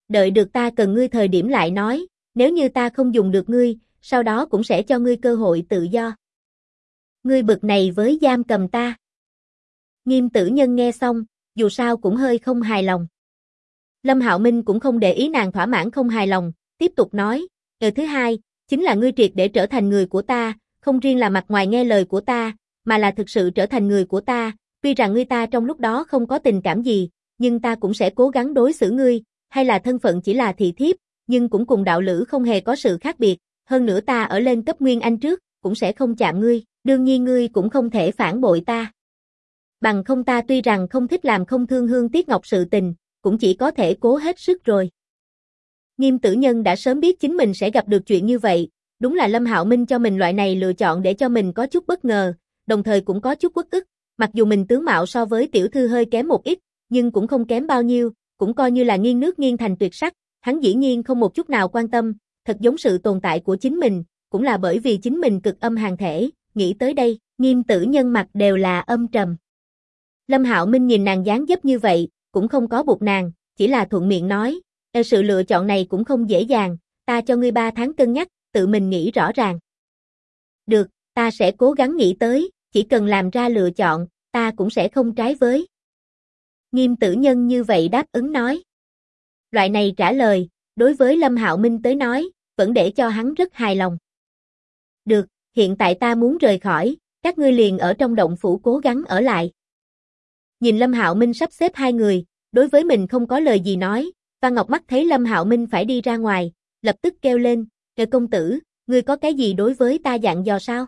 đợi được ta cần ngươi thời điểm lại nói, nếu như ta không dùng được ngươi, sau đó cũng sẽ cho ngươi cơ hội tự do. Ngươi bực này với giam cầm ta. Nghiêm Tử Nhân nghe xong, dù sao cũng hơi không hài lòng. Lâm Hạo Minh cũng không để ý nàng thỏa mãn không hài lòng, tiếp tục nói, thứ hai, chính là ngươi triệt để trở thành người của ta, không riêng là mặt ngoài nghe lời của ta, mà là thực sự trở thành người của ta, tuy rằng ngươi ta trong lúc đó không có tình cảm gì, nhưng ta cũng sẽ cố gắng đối xử ngươi, hay là thân phận chỉ là thị thiếp, nhưng cũng cùng đạo lữ không hề có sự khác biệt, hơn nữa ta ở lên cấp Nguyên Anh trước, cũng sẽ không chạm ngươi, đương nhiên ngươi cũng không thể phản bội ta. Bằng không ta tuy rằng không thích làm không thương hương tiếc ngọc sự tình, cũng chỉ có thể cố hết sức rồi. Nghiêm Tử Nhân đã sớm biết chính mình sẽ gặp được chuyện như vậy, đúng là Lâm Hạo Minh cho mình loại này lựa chọn để cho mình có chút bất ngờ, đồng thời cũng có chút uất ức, mặc dù mình tướng mạo so với tiểu thư hơi kém một ít, nhưng cũng không kém bao nhiêu, cũng coi như là nghiêng nước nghiêng thành tuyệt sắc, hắn dĩ nhiên không một chút nào quan tâm, thật giống sự tồn tại của chính mình, cũng là bởi vì chính mình cực âm hàn thể, nghĩ tới đây, Nghiêm Tử Nhân mặt đều là âm trầm. Lâm Hạo Minh nhìn nàng dáng dấp như vậy, cũng không có buộc nàng, chỉ là thuận miệng nói, sự lựa chọn này cũng không dễ dàng, ta cho ngươi 3 tháng cân nhắc, tự mình nghĩ rõ ràng. Được, ta sẽ cố gắng nghĩ tới, chỉ cần làm ra lựa chọn, ta cũng sẽ không trái với. Nghiêm Tử Nhân như vậy đáp ứng nói. Loại này trả lời, đối với Lâm Hạo Minh tới nói, vẫn để cho hắn rất hài lòng. Được, hiện tại ta muốn rời khỏi, các ngươi liền ở trong động phủ cố gắng ở lại. Nhìn Lâm Hạo Minh sắp xếp 2 người, đối với mình không có lời gì nói, Văn Ngọc mắt thấy Lâm Hạo Minh phải đi ra ngoài, lập tức kêu lên, công tử, ngươi có cái gì đối với ta dặn dò sao?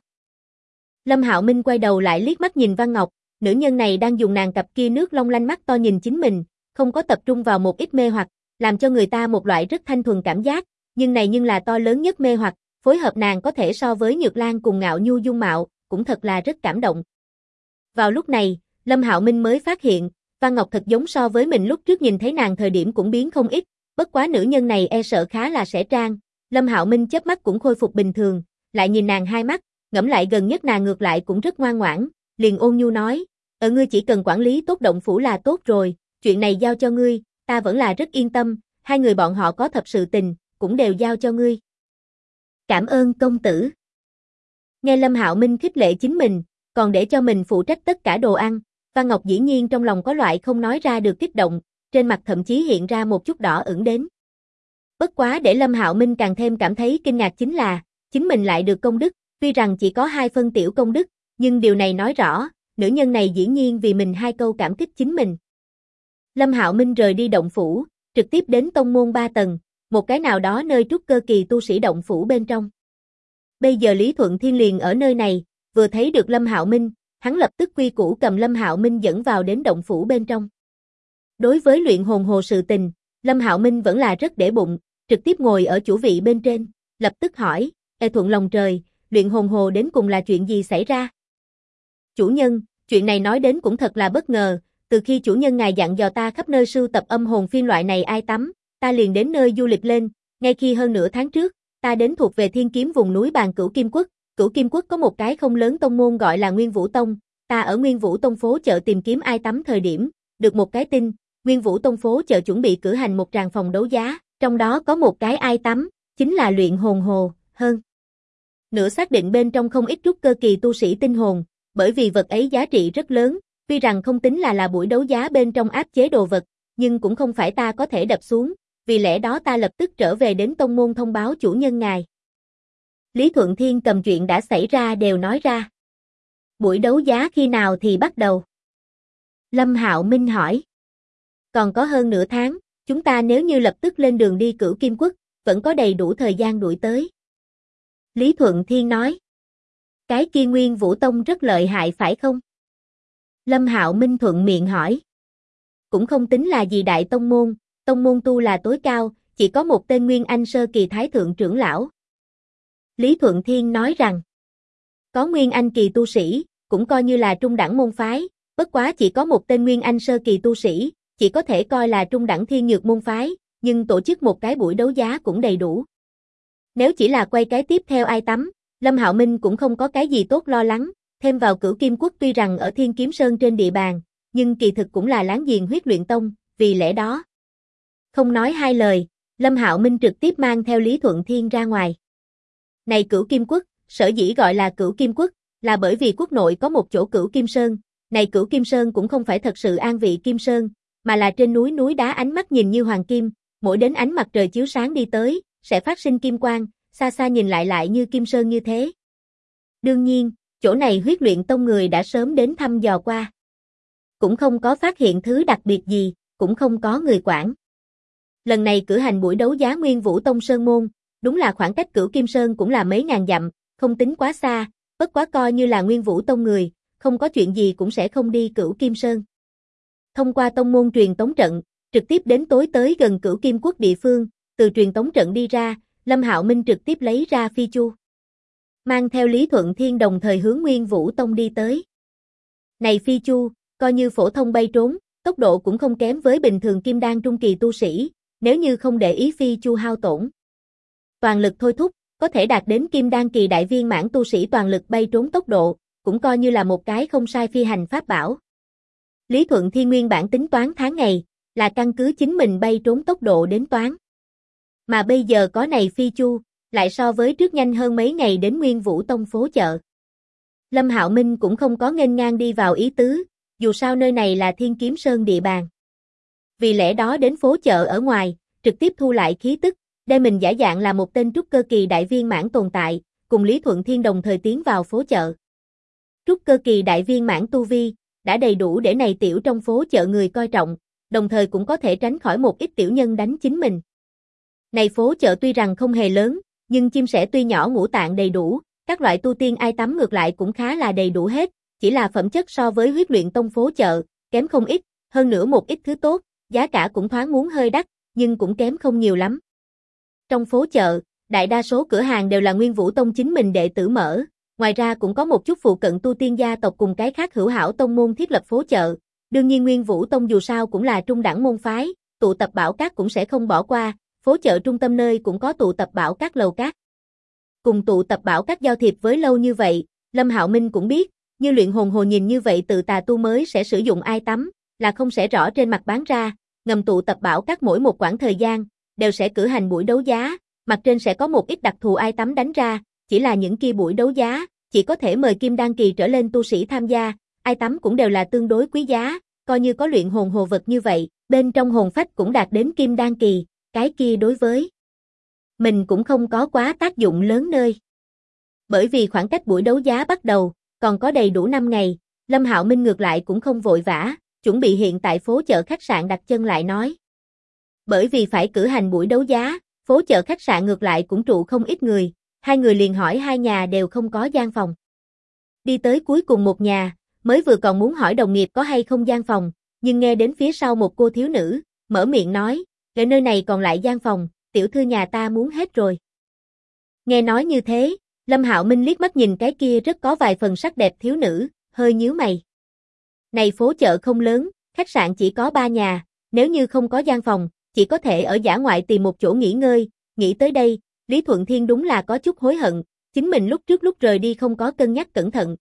Lâm Hạo Minh quay đầu lại liếc mắt nhìn Văn Ngọc, nữ nhân này đang dùng nàng cặp kia nước long lanh mắt to nhìn chính mình, không có tập trung vào một ít mê hoặc, làm cho người ta một loại rất thanh thuần cảm giác, nhưng này nhưng là to lớn nhất mê hoặc, phối hợp nàng có thể so với Nhược Lan cùng Ngạo Nhu dung mạo, cũng thật là rất cảm động. Vào lúc này, Lâm Hạo Minh mới phát hiện, Văn Ngọc thật giống so với mình lúc trước nhìn thấy nàng thời điểm cũng biến không ít, bất quá nữ nhân này e sợ khá là sẽ trang, Lâm Hạo Minh chớp mắt cũng khôi phục bình thường, lại nhìn nàng hai mắt, ngẫm lại gần nhất nàng ngược lại cũng rất ngoan ngoãn, liền ôn nhu nói, ngươi chỉ cần quản lý tốt động phủ là tốt rồi, chuyện này giao cho ngươi, ta vẫn là rất yên tâm, 2 người bọn họ có thật sự tình, cũng đều giao cho ngươi. Cảm ơn công tử. Nghe Lâm Hạo Minh khích lệ chính mình, còn để cho mình phụ trách tất cả đồ ăn, Văn Ngọc dĩ nhiên trong lòng có loại không nói ra được kích động, trên mặt thậm chí hiện ra một chút đỏ ửng đến. Bất quá để Lâm Hạo Minh càng thêm cảm thấy kinh ngạc chính là, chính mình lại được công đức, tuy rằng chỉ có 2 phân tiểu công đức, nhưng điều này nói rõ, nữ nhân này dĩ nhiên vì mình 2 câu cảm kích chính mình. Lâm Hạo Minh rời đi động phủ, trực tiếp đến tông môn 3 tầng, một cái nào đó nơi trúc cơ kỳ tu sĩ động phủ bên trong. Bây giờ Lý Thuận Thiên liền ở nơi này, vừa thấy được Lâm Hạo Minh, hắn lập tức quy củ cầm Lâm Hạo Minh dẫn vào đến động phủ bên trong. Đối với luyện hồn hồ sự tình, Lâm Hạo Minh vẫn là rất để bụng, trực tiếp ngồi ở chủ vị bên trên, lập tức hỏi, thuận lòng trời, luyện hồn hồ đến cùng là chuyện gì xảy ra? Chủ nhân, chuyện này nói đến cũng thật là bất ngờ, từ khi chủ nhân ngài dặn dò ta khắp nơi sưu tập âm hồn phiên loại này ai tắm, ta liền đến nơi du lịch lên, ngay khi hơn nửa tháng trước, ta đến thuộc về Thiên Kiếm vùng núi Bàn Cửu Kim Quốc. Cửu Kim Quốc có một cái không lớn tông môn gọi là Nguyên Vũ Tông, ta ở Nguyên Vũ Tông phố chợ tìm kiếm ai tắm thời điểm, được một cái tin, Nguyên Vũ Tông phố chợ chuẩn bị cử hành một tràng phòng đấu giá, trong đó có một cái ai tắm, chính là luyện hồn hồ, hơn. Nữa xác định bên trong không ít trúc cơ kỳ tu sĩ tinh hồn, bởi vì vật ấy giá trị rất lớn, tuy rằng không tính là buổi đấu giá bên trong áp chế đồ vật, nhưng cũng không phải ta có thể đập xuống, vì lẽ đó ta lập tức trở về đến tông môn thông báo chủ nhân ngài. Lý Thuận Thiên cầm chuyện đã xảy ra đều nói ra. Buổi đấu giá khi nào thì bắt đầu? Lâm Hạo Minh hỏi. Còn có hơn nửa tháng, chúng ta nếu như lập tức lên đường đi Cửu Kim Quốc, vẫn có đầy đủ thời gian đuổi tới. Lý Thuận Thiên nói. Cái kia Nguyên Vũ Tông rất lợi hại phải không? Lâm Hạo Minh thuận miệng hỏi. Cũng không tính là gì đại tông môn tu là tối cao, chỉ có một tên Nguyên Anh sơ kỳ thái thượng trưởng lão. Lý Thuận Thiên nói rằng, có Nguyên Anh kỳ tu sĩ, cũng coi như là trung đẳng môn phái, bất quá chỉ có một tên Nguyên Anh sơ kỳ tu sĩ, chỉ có thể coi là trung đẳng thiên nhược môn phái, nhưng tổ chức một cái buổi đấu giá cũng đầy đủ. Nếu chỉ là quay cái tiếp theo ai tắm, Lâm Hạo Minh cũng không có cái gì tốt lo lắng, thêm vào Cửu Kim Quốc tuy rằng ở Thiên Kiếm Sơn trên địa bàn, nhưng kỳ thực cũng là láng giềng Huyết Luyện Tông, vì lẽ đó. Không nói hai lời, Lâm Hạo Minh trực tiếp mang theo Lý Thuận Thiên ra ngoài. Này Cửu Kim Quốc, sở dĩ gọi là Cửu Kim Quốc, là bởi vì quốc nội có một chỗ Cửu Kim Sơn, này Cửu Kim Sơn cũng không phải thật sự an vị Kim Sơn, mà là trên núi đá ánh mắt nhìn như hoàng kim, mỗi đến ánh mặt trời chiếu sáng đi tới, sẽ phát sinh kim quang, xa xa nhìn lại như Kim Sơn như thế. Đương nhiên, chỗ này huyết luyện tông người đã sớm đến thăm dò qua. Cũng không có phát hiện thứ đặc biệt gì, cũng không có người quản. Lần này cử hành buổi đấu giá Nguyên Vũ Tông Sơn Môn, đúng là khoảng cách Cửu Kim Sơn cũng là mấy ngàn dặm, không tính quá xa, bất quá coi như là Nguyên Vũ Tông người, không có chuyện gì cũng sẽ không đi Cửu Kim Sơn. Thông qua tông môn truyền tống trận, trực tiếp đến tối tới gần Cửu Kim Quốc địa phương, từ truyền tống trận đi ra, Lâm Hạo Minh trực tiếp lấy ra phi chu. Mang theo Lý Thuận Thiên đồng thời hướng Nguyên Vũ Tông đi tới. Này phi chu, coi như phổ thông bay trốn, tốc độ cũng không kém với bình thường kim đan trung kỳ tu sĩ, nếu như không để ý phi chu hao tổn. Toàn lực thôi thúc, có thể đạt đến kim đan kỳ đại viên mãn tu sĩ toàn lực bay trốn tốc độ, cũng coi như là một cái không sai phi hành pháp bảo. Lý Thuận Thiên nguyên bản tính toán tháng ngày, là căn cứ chính mình bay trốn tốc độ đến toán. Mà bây giờ có này phi chu, lại so với trước nhanh hơn mấy ngày đến Nguyên Vũ Tông phố chợ. Lâm Hạo Minh cũng không có nghênh ngang đi vào ý tứ, dù sao nơi này là Thiên Kiếm Sơn địa bàn. Vì lẽ đó đến phố chợ ở ngoài, trực tiếp thu lại khí tức, đem mình giả dạng là một tên trúc cơ kỳ đại viên mãn tồn tại, cùng Lý Thuận Thiên đồng thời tiến vào phố chợ. Trúc cơ kỳ đại viên mãn tu vi, đã đầy đủ để này tiểu trong phố chợ người coi trọng, đồng thời cũng có thể tránh khỏi một ít tiểu nhân đánh chính mình. Này phố chợ tuy rằng không hề lớn, nhưng chim sẻ tuy nhỏ ngũ tạng đầy đủ, các loại tu tiên ai tắm ngược lại cũng khá là đầy đủ hết, chỉ là phẩm chất so với huyết luyện tông phố chợ, kém không ít, hơn nữa một ít thứ tốt, giá cả cũng thoáng muốn hơi đắt, nhưng cũng kém không nhiều lắm. Trong phố chợ, đại đa số cửa hàng đều là Nguyên Vũ Tông chính mình đệ tử mở, ngoài ra cũng có một chút phụ cận tu tiên gia tộc cùng cái khác hữu hảo tông môn thiết lập phố chợ. Đương nhiên Nguyên Vũ Tông dù sao cũng là trung đẳng môn phái, tụ tập bảo các cũng sẽ không bỏ qua, phố chợ trung tâm nơi cũng có tụ tập bảo các lầu các. Cùng tụ tập bảo các giao thiệp với lâu như vậy, Lâm Hạo Minh cũng biết, như luyện hồn hồ nhìn như vậy tự tà tu mới sẽ sử dụng ai tắm, là không sẽ rõ trên mặt bán ra, ngầm tụ tập bảo các mỗi một quãng thời gian, đều sẽ cử hành buổi đấu giá, mặt trên sẽ có một ít đặc thù ai tắm đánh ra, chỉ là những kia buổi đấu giá, chỉ có thể mời kim đan kỳ trở lên tu sĩ tham gia, ai tắm cũng đều là tương đối quý giá, coi như có luyện hồn hồ vật như vậy, bên trong hồn phách cũng đạt đến kim đan kỳ, cái kia đối với mình cũng không có quá tác dụng lớn nơi. Bởi vì khoảng cách buổi đấu giá bắt đầu, còn có đầy đủ 5 ngày, Lâm Hạo Minh ngược lại cũng không vội vã, chuẩn bị hiện tại phố chợ khách sạn đặt chân lại nói. Bởi vì phải cử hành buổi đấu giá, phố chợ khách sạn ngược lại cũng trụ không ít người, hai người liền hỏi hai nhà đều không có gian phòng. Đi tới cuối cùng một nhà, mới vừa còn muốn hỏi đồng nghiệp có hay không gian phòng, nhưng nghe đến phía sau một cô thiếu nữ, mở miệng nói, ở nơi này còn lại gian phòng, tiểu thư nhà ta muốn hết rồi. Nghe nói như thế, Lâm Hạo Minh liếc mắt nhìn cái kia rất có vài phần sắc đẹp thiếu nữ, hơi nhíu mày. Này phố chợ không lớn, khách sạn chỉ có 3 nhà, nếu như không có gian phòng, chỉ có thể ở dã ngoại tìm một chỗ nghỉ ngơi, nghĩ tới đây, Lý Thuận Thiên đúng là có chút hối hận, chính mình lúc rời đi không có cân nhắc cẩn thận.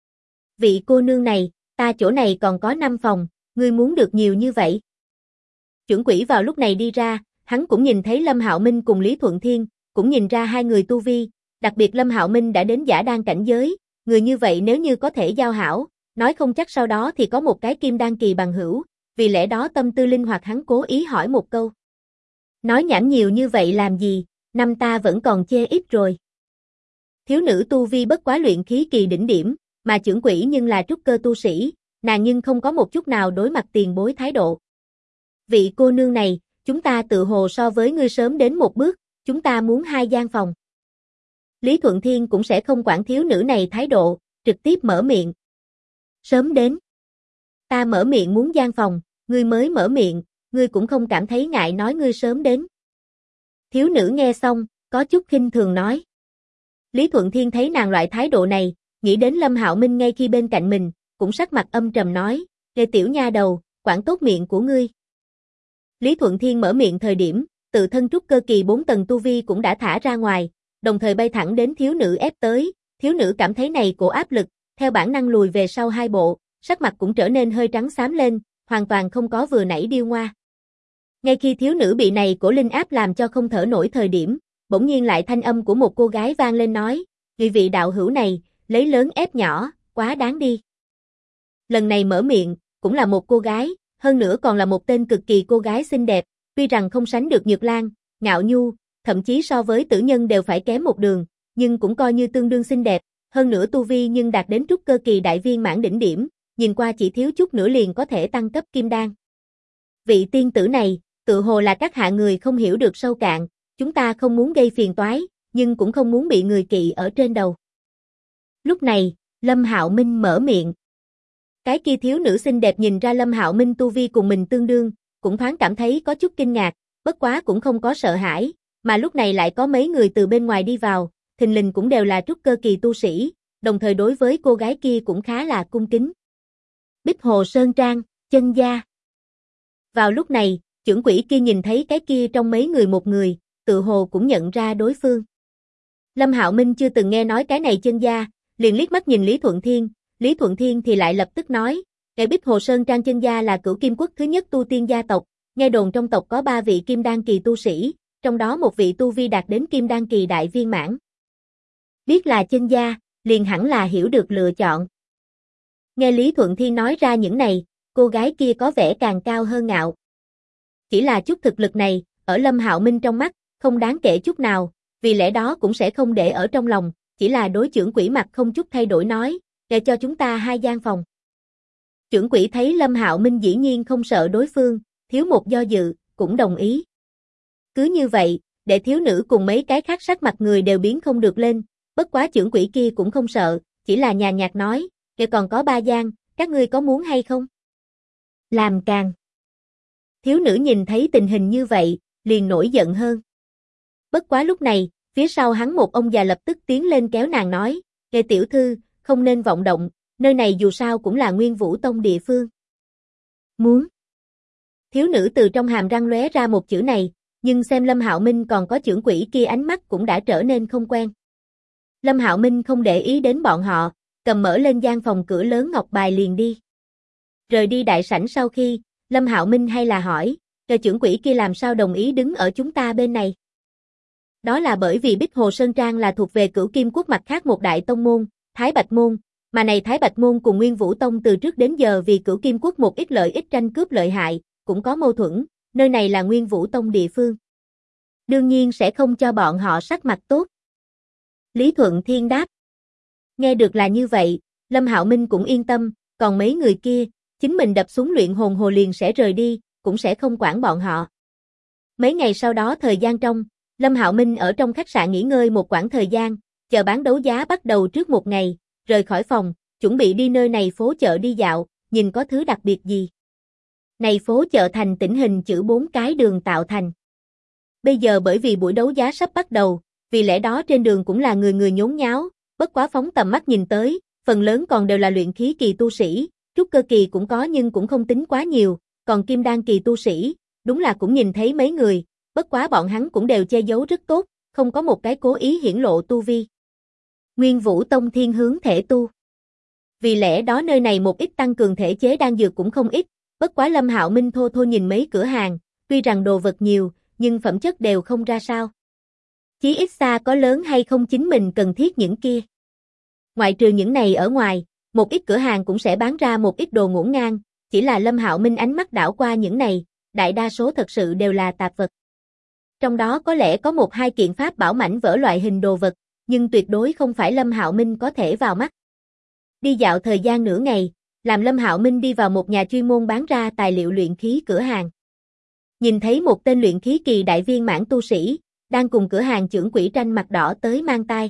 Vị cô nương này, ta chỗ này còn có 5 phòng, ngươi muốn được nhiều như vậy. Trưởng quỹ vào lúc này đi ra, hắn cũng nhìn thấy Lâm Hạo Minh cùng Lý Thuận Thiên, cũng nhìn ra hai người tu vi, đặc biệt Lâm Hạo Minh đã đến giả đan cảnh giới, người như vậy nếu như có thể giao hảo, nói không chắc sau đó thì có một cái kim đan kỳ bằng hữu, vì lẽ đó tâm tư linh hoạt hắn cố ý hỏi một câu. Nói nhảm nhiều như vậy làm gì, năm ta vẫn còn chê ít rồi. Thiếu nữ tu vi bất quá luyện khí kỳ đỉnh điểm, mà trưởng quỹ nhưng là trúc cơ tu sĩ, nàng nhưng không có một chút nào đối mặt tiền bối thái độ. Vị cô nương này, chúng ta tự hồ so với ngươi sớm đến một bước, chúng ta muốn 2 gian phòng. Lý Thuận Thiên cũng sẽ không quản thiếu nữ này thái độ, trực tiếp mở miệng. Sớm đến. Ta mở miệng muốn gian phòng, ngươi mới mở miệng, ngươi cũng không cảm thấy ngại nói ngươi sớm đến. Thiếu nữ nghe xong, có chút khinh thường nói. Lý Thuận Thiên thấy nàng loại thái độ này, nghĩ đến Lâm Hạo Minh ngay khi bên cạnh mình, cũng sắc mặt âm trầm nói, "Ê tiểu nha đầu, quản tốt miệng của ngươi." Lý Thuận Thiên mở miệng thời điểm, tự thân trúc cơ kỳ 4 tầng tu vi cũng đã thả ra ngoài, đồng thời bay thẳng đến thiếu nữ ép tới, thiếu nữ cảm thấy này cổ áp lực, theo bản năng lùi về sau 2 bộ, sắc mặt cũng trở nên hơi trắng xám lên, hoàn toàn không có vừa nãy điêu ngoa. Ngay khi thiếu nữ bị này cổ linh áp làm cho không thở nổi thời điểm, bỗng nhiên lại thanh âm của một cô gái vang lên nói, người vị đạo hữu này, lấy lớn ép nhỏ, quá đáng đi. Lần này mở miệng, cũng là một cô gái, hơn nữa còn là một tên cực kỳ cô gái xinh đẹp, tuy rằng không sánh được Nhược Lan, Ngạo Nhu, thậm chí so với Tử Nhân đều phải kém một đường, nhưng cũng coi như tương đương xinh đẹp, hơn nữa tu vi nhưng đạt đến trúc cơ kỳ đại viên mãn đỉnh điểm, nhìn qua chỉ thiếu chút nữa liền có thể tăng cấp kim đan. Vị tiên tử này, tự hồ là các hạ người không hiểu được sâu cạn, chúng ta không muốn gây phiền toái, nhưng cũng không muốn bị người kỵ ở trên đầu. Lúc này, Lâm Hạo Minh mở miệng. Cái kia thiếu nữ xinh đẹp nhìn ra Lâm Hạo Minh tu vi cùng mình tương đương, cũng thoáng cảm thấy có chút kinh ngạc, bất quá cũng không có sợ hãi, mà lúc này lại có mấy người từ bên ngoài đi vào, thình lình cũng đều là trúc cơ kỳ tu sĩ, đồng thời đối với cô gái kia cũng khá là cung kính. Bích Hồ Sơn Trang, Chân gia. Vào lúc này, chưởng quỷ kia nhìn thấy cái kia trong mấy người một người, tự hồ cũng nhận ra đối phương. Lâm Hạo Minh chưa từng nghe nói cái này Chân gia, liền liếc mắt nhìn Lý Thuận Thiên, Lý Thuận Thiên thì lại lập tức nói, cái Bích Hồ Sơn Trang Chân gia là Cửu Kim Quốc thứ nhất tu tiên gia tộc, nghe đồn trong tộc có 3 vị kim đan kỳ tu sĩ, trong đó một vị tu vi đạt đến kim đan kỳ đại viên mãn. Biết là Chân gia, liền hẳn là hiểu được lựa chọn. Nghe Lý Thuận Thiên nói ra những này, cô gái kia có vẻ càng cao hơn ngạo. Chỉ là chút thực lực này, ở Lâm Hạo Minh trong mắt, không đáng kể chút nào, vì lẽ đó cũng sẽ không để ở trong lòng, chỉ là đối chưởng quỷ mặt không chút thay đổi nói, để cho chúng ta 2 gian phòng. Chưởng quỷ thấy Lâm Hạo Minh dĩ nhiên không sợ đối phương, thiếu một do dự, cũng đồng ý. Cứ như vậy, để thiếu nữ cùng mấy cái khác sắc mặt người đều biến không được lên, bất quá chưởng quỷ kia cũng không sợ, chỉ là nhàn nhạt nói, kể còn có 3 gian, các ngươi có muốn hay không? Làm càng. Thiếu nữ nhìn thấy tình hình như vậy, liền nổi giận hơn. Bất quá lúc này, phía sau hắn một ông già lập tức tiến lên kéo nàng nói, kệ tiểu thư, không nên vọng động, nơi này dù sao cũng là Nguyên Vũ Tông địa phương. Muốn. Thiếu nữ từ trong hàm răng lóe ra một chữ này, nhưng xem Lâm Hạo Minh còn có chưởng quỷ kia ánh mắt cũng đã trở nên không quen. Lâm Hạo Minh không để ý đến bọn họ, cầm mở lên gian phòng cửa lớn ngọc bài liền đi. Rời đi đại sảnh sau khi, Lâm Hạo Minh hay là hỏi, cái chưởng quỷ kia làm sao đồng ý đứng ở chúng ta bên này? Đó là bởi vì Bích Hồ Sơn Trang là thuộc về Cửu Kim Quốc mặt khác một đại tông môn, Thái Bạch Môn, mà này Thái Bạch Môn cùng Nguyên Vũ Tông từ trước đến giờ vì Cửu Kim Quốc một ít lợi ích tranh cướp lợi hại, cũng có mâu thuẫn, nơi này là Nguyên Vũ Tông địa phương. Đương nhiên sẽ không cho bọn họ sắc mặt tốt. Lý Thuận Thiên đáp. Nghe được là như vậy, Lâm Hạo Minh cũng yên tâm, còn mấy người kia, chính mình đập xuống luyện hồn hồ liền sẽ rời đi, cũng sẽ không quản bọn họ. Mấy ngày sau đó thời gian trong, Lâm Hạo Minh ở trong khách sạn nghỉ ngơi một quãng thời gian, chờ bán đấu giá bắt đầu trước một ngày, rời khỏi phòng, chuẩn bị đi nơi này phố chợ đi dạo, nhìn có thứ đặc biệt gì. Này phố chợ thành tĩnh hình chữ 4 cái đường tạo thành. Bây giờ bởi vì buổi đấu giá sắp bắt đầu, vì lẽ đó trên đường cũng là người người nhốn nháo, bất quá phóng tầm mắt nhìn tới, phần lớn còn đều là luyện khí kỳ tu sĩ, trúc cơ kỳ cũng có nhưng cũng không tính quá nhiều, còn kim đan kỳ tu sĩ, đúng là cũng nhìn thấy mấy người, bất quá bọn hắn cũng đều che giấu rất tốt, không có một cái cố ý hiển lộ tu vi. Nguyên Vũ Tông thiên hướng thể tu. Vì lẽ đó nơi này một ít tăng cường thể chế đan dược cũng không ít, bất quá Lâm Hạo Minh thô thô nhìn mấy cửa hàng, tuy rằng đồ vật nhiều, nhưng phẩm chất đều không ra sao. Chí ít xa có lớn hay không chính mình cần thiết những kia. Ngoại trừ những này ở ngoài, một ít cửa hàng cũng sẽ bán ra một ít đồ ngổn ngang, chỉ là Lâm Hạo Minh ánh mắt đảo qua những này, đại đa số thật sự đều là tạp vật. Trong đó có lẽ có 1-2 kiện pháp bảo mảnh vỡ loại hình đồ vật, nhưng tuyệt đối không phải Lâm Hạo Minh có thể vào mắt. Đi dạo thời gian nửa ngày, làm Lâm Hạo Minh đi vào một nhà chuyên môn bán ra tài liệu luyện khí cửa hàng. Nhìn thấy một tên luyện khí kỳ đại viên mãn tu sĩ, đang cùng cửa hàng chưởng quỷ tranh mặt đỏ tới mang tai.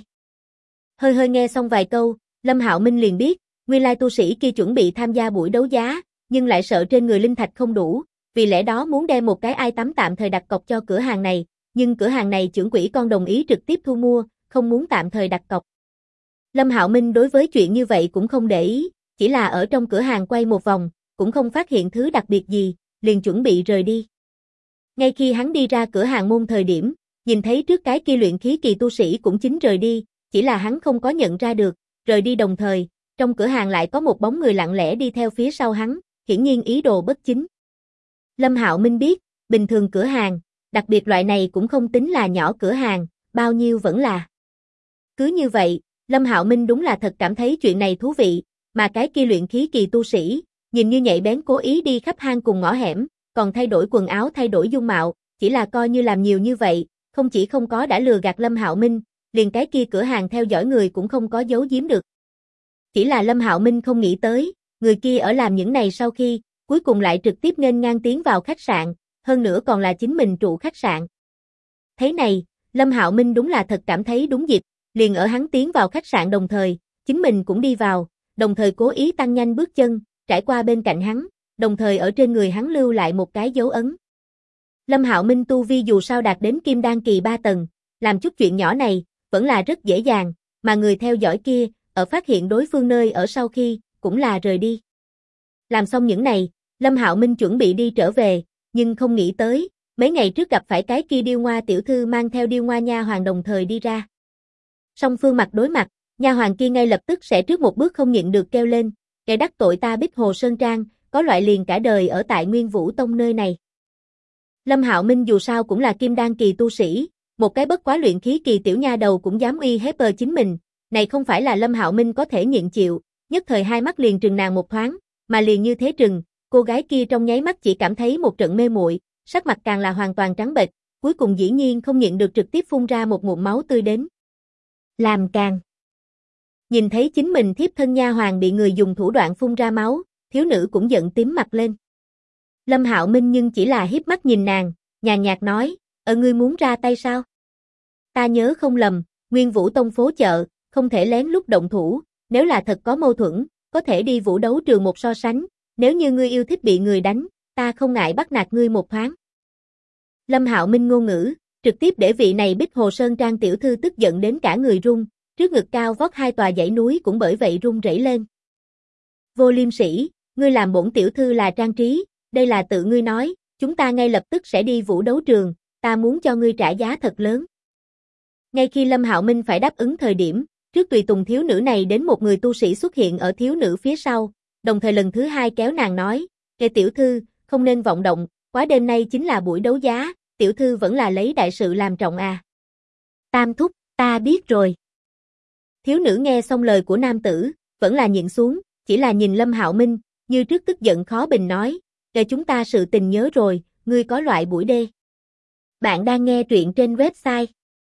Hơi hơi nghe xong vài câu, Lâm Hạo Minh liền biết, nguyên lai tu sĩ kia chuẩn bị tham gia buổi đấu giá, nhưng lại sợ trên người linh thạch không đủ, vì lẽ đó muốn đem một cái ai tắm tạm thời đặt cọc cho cửa hàng này, nhưng cửa hàng này chưởng quỷ con đồng ý trực tiếp thu mua, không muốn tạm thời đặt cọc. Lâm Hạo Minh đối với chuyện như vậy cũng không để ý, chỉ là ở trong cửa hàng quay một vòng, cũng không phát hiện thứ đặc biệt gì, liền chuẩn bị rời đi. Ngay khi hắn đi ra cửa hàng môn thời điểm, nhìn thấy trước cái kia luyện khí kỳ tu sĩ cũng chính rời đi, chỉ là hắn không có nhận ra được, rời đi đồng thời, trong cửa hàng lại có một bóng người lặng lẽ đi theo phía sau hắn, hiển nhiên ý đồ bất chính. Lâm Hạo Minh biết, bình thường cửa hàng, đặc biệt loại này cũng không tính là nhỏ cửa hàng, bao nhiêu vẫn là. Cứ như vậy, Lâm Hạo Minh đúng là thật cảm thấy chuyện này thú vị, mà cái kia luyện khí kỳ tu sĩ, nhìn như nhạy bén cố ý đi khắp hang cùng ngõ hẻm, còn thay đổi quần áo thay đổi dung mạo, chỉ là coi như làm nhiều như vậy, không chỉ không có đã lừa gạt Lâm Hạo Minh, liền cái kia cửa hàng theo dõi người cũng không có giấu giếm được. Chỉ là Lâm Hạo Minh không nghĩ tới, người kia ở làm những này sau khi, cuối cùng lại trực tiếp nghênh ngang tiến vào khách sạn, hơn nữa còn là chính mình trụ khách sạn. Thế này, Lâm Hạo Minh đúng là thật cảm thấy đúng dịp, liền ở hắn tiến vào khách sạn đồng thời, chính mình cũng đi vào, đồng thời cố ý tăng nhanh bước chân, trải qua bên cạnh hắn, đồng thời ở trên người hắn lưu lại một cái dấu ấn. Lâm Hạo Minh tu vi dù sao đạt đến Kim Đan kỳ 3 tầng, làm chút chuyện nhỏ này, vẫn là rất dễ dàng, mà người theo dõi kia, ở phát hiện đối phương nơi ở sau khi, cũng là rời đi. Làm xong những này, Lâm Hạo Minh chuẩn bị đi trở về, nhưng không nghĩ tới, mấy ngày trước gặp phải cái kia điêu ngoa tiểu thư mang theo điêu ngoa nha hoàn đồng thời đi ra. Song phương mặt đối mặt, nha hoàn kia ngay lập tức sẽ trước một bước không nhịn được kêu lên, kẻ đắc tội ta Bích Hồ Sơn Trang, có loại liền cả đời ở tại Nguyên Vũ Tông nơi này. Lâm Hạo Minh dù sao cũng là Kim Đan kỳ tu sĩ, một cái bất quá luyện khí kỳ tiểu nha đầu cũng dám uy hiếp chính mình, này không phải là Lâm Hạo Minh có thể nhịn chịu, nhất thời hai mắt liền trừng nàng một thoáng, mà liền như thế trừng, cô gái kia trong nháy mắt chỉ cảm thấy một trận mê muội, sắc mặt càng là hoàn toàn trắng bệch, cuối cùng dĩ nhiên không nhịn được trực tiếp phun ra một ngụm máu tươi đến. Làm càng. Nhìn thấy chính mình thiếp thân nha hoàn bị người dùng thủ đoạn phun ra máu, thiếu nữ cũng giận tím mặt lên. Lâm Hạo Minh nhưng chỉ là hiếp mắt nhìn nàng, nhàn nhạt nói, ngươi muốn ra tay sao? Ta nhớ không lầm, Nguyên Vũ Tông phố chợ, không thể lén lút động thủ, nếu là thật có mâu thuẫn, có thể đi vũ đấu trường một so sánh, nếu như ngươi yêu thích bị người đánh, ta không ngại bắt nạt ngươi một thoáng. Lâm Hạo Minh ngôn ngữ, trực tiếp để vị này Bích Hồ Sơn Trang tiểu thư tức giận đến cả người run, trước ngực cao vót hai tòa dãy núi cũng bởi vậy run rẩy lên. Vô Liêm Sĩ, ngươi làm bổn tiểu thư là trang trí, đây là tự ngươi nói, chúng ta ngay lập tức sẽ đi vũ đấu trường, ta muốn cho ngươi trả giá thật lớn. Ngay khi Lâm Hạo Minh phải đáp ứng thời điểm, trước tùy tùng thiếu nữ này đến một người tu sĩ xuất hiện ở thiếu nữ phía sau, đồng thời lần thứ hai kéo nàng nói, kẻ tiểu thư, không nên vọng động, quá đêm nay chính là buổi đấu giá, tiểu thư vẫn là lấy đại sự làm trọng à. Tam thúc, ta biết rồi. Thiếu nữ nghe xong lời của nam tử, vẫn là nhịn xuống, chỉ là nhìn Lâm Hạo Minh, như trước tức giận khó bình nói, kể chúng ta sự tình nhớ rồi, ngươi có loại buổi đê. Bạn đang nghe truyện trên website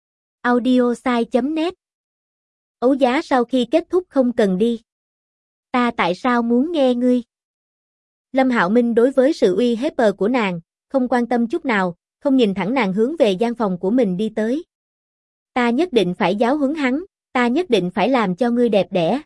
audiosai.net. Đấu giá sau khi kết thúc không cần đi. Ta tại sao muốn nghe ngươi? Lâm Hạo Minh đối với sự uy hiếp của nàng, không quan tâm chút nào, không nhìn thẳng nàng hướng về gian phòng của mình đi tới. Ta nhất định phải giáo huấn hắn, ta nhất định phải làm cho ngươi đẹp đẽ.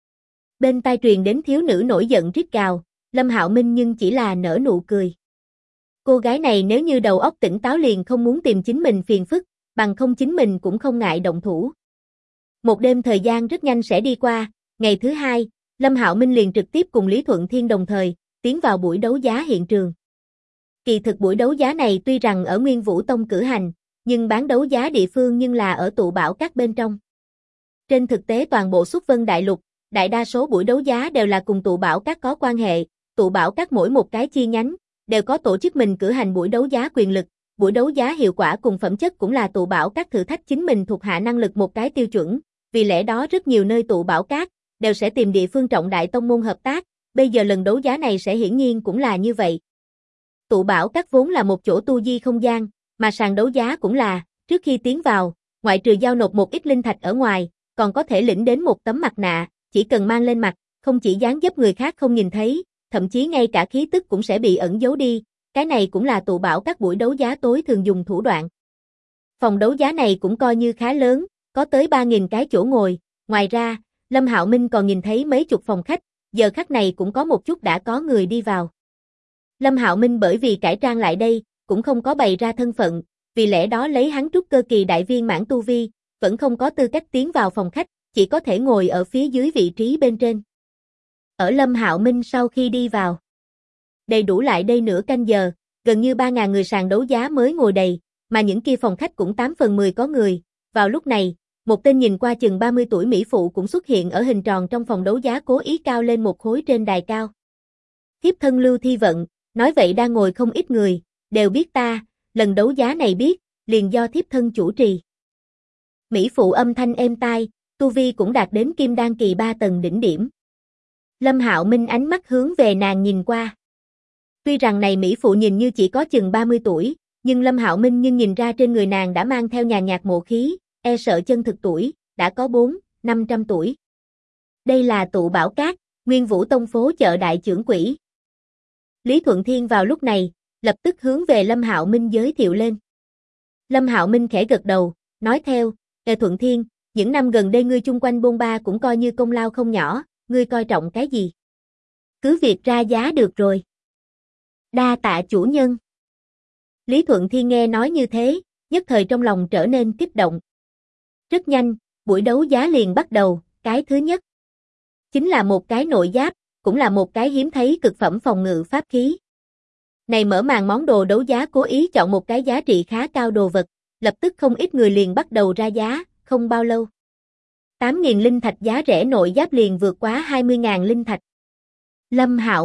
Bên tai truyền đến thiếu nữ nổi giận rít gào, Lâm Hạo Minh nhưng chỉ là nở nụ cười. Cô gái này nếu như đầu óc tỉnh táo liền không muốn tìm chính mình phiền phức, bằng không chính mình cũng không ngại động thủ. Một đêm thời gian rất nhanh sẽ đi qua, ngày thứ hai, Lâm Hạo Minh liền trực tiếp cùng Lý Thuận Thiên đồng thời, tiến vào buổi đấu giá hiện trường. Kỳ thực buổi đấu giá này tuy rằng ở Nguyên Vũ Tông cử hành, nhưng bán đấu giá địa phương nhưng là ở tụ bảo các bên trong. Trên thực tế toàn bộ Xuất Vân Đại Lục, đại đa số buổi đấu giá đều là cùng tụ bảo các có quan hệ, tụ bảo các mỗi một cái chi nhánh, đều có tổ chức mình cử hành buổi đấu giá quyền lực, buổi đấu giá hiệu quả cùng phẩm chất cũng là tụ bảo các thử thách chính mình thuộc hạ năng lực một cái tiêu chuẩn, vì lẽ đó rất nhiều nơi tụ bảo các, đều sẽ tìm địa phương trọng đại tông môn hợp tác, bây giờ lần đấu giá này sẽ hiển nhiên cũng là như vậy. Tụ bảo các vốn là một chỗ tu di không gian, mà sàn đấu giá cũng là, trước khi tiến vào, ngoại trừ giao nộp một ít linh thạch ở ngoài, còn có thể lĩnh đến một tấm mặt nạ, chỉ cần mang lên mặt, không chỉ dáng dấp người khác không nhìn thấy, thậm chí ngay cả khí tức cũng sẽ bị ẩn giấu đi, cái này cũng là tụ bảo các buổi đấu giá tối thường dùng thủ đoạn. Phòng đấu giá này cũng coi như khá lớn, có tới 3.000 cái chỗ ngồi, ngoài ra, Lâm Hạo Minh còn nhìn thấy mấy chục phòng khách, giờ khắc này cũng có một chút đã có người đi vào. Lâm Hạo Minh bởi vì cải trang lại đây, cũng không có bày ra thân phận, vì lẽ đó lấy hắn trúc cơ kỳ đại viên mãn tu vi, vẫn không có tư cách tiến vào phòng khách, chỉ có thể ngồi ở phía dưới vị trí bên trên. Ở Lâm Hạo Minh sau khi đi vào, đầy đủ lại đây nửa canh giờ, gần như 3.000 người sàn đấu giá mới ngồi đầy, mà những kia phòng khách cũng 8 phần 10 có người. Vào lúc này, một tên nhìn qua chừng 30 tuổi mỹ phụ cũng xuất hiện ở hình tròn trong phòng đấu giá cố ý cao lên một khối trên đài cao. Thiếp thân Lưu Thi Vận, nói vậy đang ngồi không ít người, đều biết ta, lần đấu giá này biết, liền do thiếp thân chủ trì. Mỹ phụ âm thanh êm tai, tu vi cũng đạt đến kim đan kỳ 3 tầng đỉnh điểm. Lâm Hạo Minh ánh mắt hướng về nàng nhìn qua. Tuy rằng này Mỹ phụ nhìn như chỉ có chừng 30 tuổi, nhưng Lâm Hạo Minh nhìn ra trên người nàng đã mang theo nhàn nhạt mộ khí, e sợ chân thực tuổi, đã có 400-500 tuổi. Đây là Tụ Bảo Cát, Nguyên Vũ Tông phố chợ đại trưởng quỹ. Lý Thuận Thiên vào lúc này, lập tức hướng về Lâm Hạo Minh giới thiệu lên. Lâm Hạo Minh khẽ gật đầu, nói theo, Thuận Thiên, những năm gần đây ngươi chung quanh bôn ba cũng coi như công lao không nhỏ, ngươi coi trọng cái gì? Cứ việc ra giá được rồi. Đa tạ chủ nhân. Lý Thuận Thiên nghe nói như thế, nhất thời trong lòng trở nên kích động. Rất nhanh, buổi đấu giá liền bắt đầu, cái thứ nhất. Chính là một cái nội giáp, cũng là một cái hiếm thấy cực phẩm phòng ngự pháp khí. Này mở màn món đồ đấu giá cố ý chọn một cái giá trị khá cao đồ vật, lập tức không ít người liền bắt đầu ra giá, không bao lâu. 8.000 linh thạch giá rẻ nội giáp liền vượt quá 20.000 linh thạch. Lâm Hạo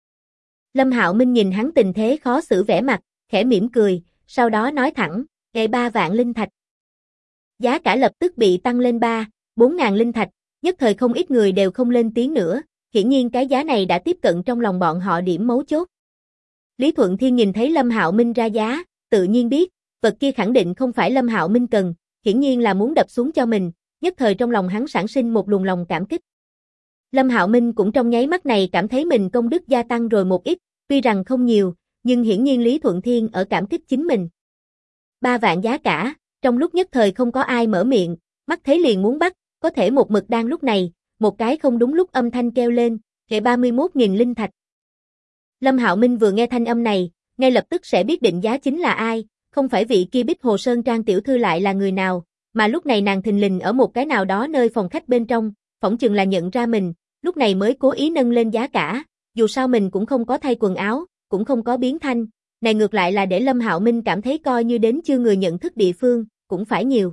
Minh nhìn hắn tình thế khó xử vẻ mặt, khẽ mỉm cười, sau đó nói thẳng, 3 vạn linh thạch. Giá cả lập tức bị tăng lên 3-4.000 linh thạch, nhất thời không ít người đều không lên tiếng nữa, hiển nhiên cái giá này đã tiếp cận trong lòng bọn họ điểm mấu chốt. Lý Thuận Thiên nhìn thấy Lâm Hạo Minh ra giá, tự nhiên biết, vật kia khẳng định không phải Lâm Hạo Minh cần, hiển nhiên là muốn đập xuống cho mình, nhất thời trong lòng hắn sản sinh một luồng lòng cảm kích. Lâm Hạo Minh cũng trong nháy mắt này cảm thấy mình công đức gia tăng rồi một ít, tuy rằng không nhiều, nhưng hiển nhiên Lý Thuận Thiên ở cảm kích chính mình. 3 vạn giá cả, trong lúc nhất thời không có ai mở miệng, mắt thấy liền muốn bắt, có thể một mực đang lúc này, một cái không đúng lúc âm thanh kêu lên, 31.000 linh thạch. Lâm Hạo Minh vừa nghe thanh âm này, ngay lập tức sẽ biết định giá chính là ai, không phải vị kia Bích Hồ Sơn Trang tiểu thư lại là người nào, mà lúc này nàng thình lình ở một cái nào đó nơi phòng khách bên trong, phỏng chừng là nhận ra mình, lúc này mới cố ý nâng lên giá cả, dù sao mình cũng không có thay quần áo, cũng không có biến thanh, này ngược lại là để Lâm Hạo Minh cảm thấy coi như đến chưa người nhận thức địa phương, cũng phải nhiều.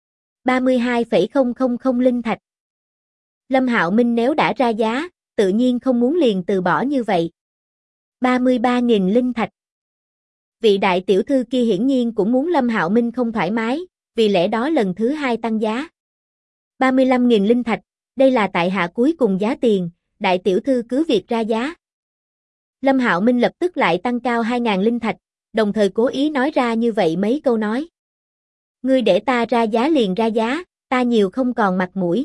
32,000 linh thạch. Lâm Hạo Minh nếu đã ra giá, tự nhiên không muốn liền từ bỏ như vậy. 33.000 linh thạch. Vị đại tiểu thư kia hiển nhiên cũng muốn Lâm Hạo Minh không thoải mái, vì lẽ đó lần thứ 2 tăng giá. 35.000 linh thạch, đây là tại hạ cuối cùng giá tiền, đại tiểu thư cứ việc ra giá. Lâm Hạo Minh lập tức lại tăng cao 2.000 linh thạch, đồng thời cố ý nói ra như vậy mấy câu nói. Ngươi để ta ra giá liền ra giá, ta nhiều không còn mặt mũi.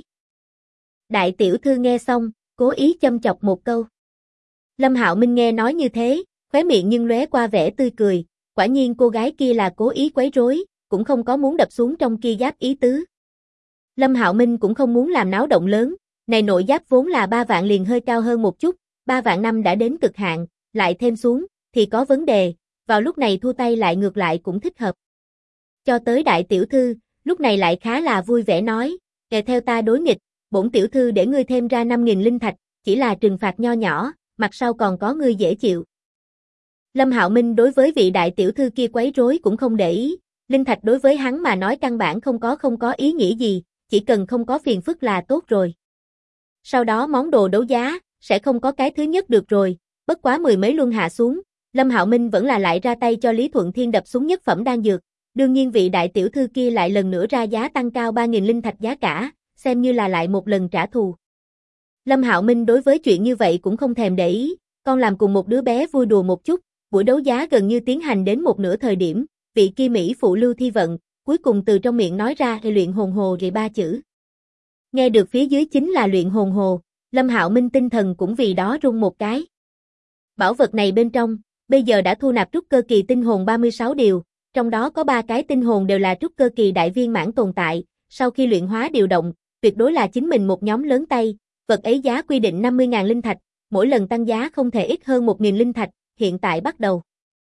Đại tiểu thư nghe xong, cố ý châm chọc một câu. Lâm Hạo Minh nghe nói như thế, khóe miệng nhưng lóe qua vẻ tươi cười, quả nhiên cô gái kia là cố ý quấy rối, cũng không có muốn đập xuống trong kia giáp ý tứ. Lâm Hạo Minh cũng không muốn làm náo động lớn, này nội giáp vốn là 3 vạn liền hơi cao hơn một chút, 3 vạn năm đã đến cực hạn, lại thêm xuống, thì có vấn đề, vào lúc này thua tay lại ngược lại cũng thích hợp. Cho tới đại tiểu thư, lúc này lại khá là vui vẻ nói, theo ta đối nghịch, bổn tiểu thư để ngươi thêm ra 5.000 linh thạch, chỉ là trừng phạt nho nhỏ, mặt sau còn có ngươi dễ chịu. Lâm Hạo Minh đối với vị đại tiểu thư kia quấy rối cũng không để ý, linh thạch đối với hắn mà nói căn bản không có ý nghĩa gì, chỉ cần không có phiền phức là tốt rồi. Sau đó món đồ đấu giá, sẽ không có cái thứ nhất được rồi, bất quá 10 mấy luân hạ xuống, Lâm Hạo Minh vẫn là lại ra tay cho Lý Thuận Thiên đập xuống nhất phẩm đan dược, đương nhiên vị đại tiểu thư kia lại lần nữa ra giá tăng cao 3.000 linh thạch giá cả, xem như là lại một lần trả thù. Lâm Hạo Minh đối với chuyện như vậy cũng không thèm để ý, con làm cùng một đứa bé vui đùa một chút, buổi đấu giá gần như tiến hành đến một nửa thời điểm, vị kia Mỹ phụ Lưu Thi Vận, cuối cùng từ trong miệng nói ra luyện hồn hồ rồi 3 chữ. Nghe được phía dưới chính là luyện hồn hồ, Lâm Hạo Minh tinh thần cũng vì đó rung một cái. Bảo vật này bên trong, bây giờ đã thu nạp trúc cơ kỳ tinh hồn 36 điều, trong đó có 3 cái tinh hồn đều là trúc cơ kỳ đại viên mãn tồn tại, sau khi luyện hóa điều động, tuyệt đối là chính mình một nhóm lớn tay, vật ấy giá quy định 50.000 linh thạch, mỗi lần tăng giá không thể ít hơn 1.000 linh thạch, hiện tại bắt đầu.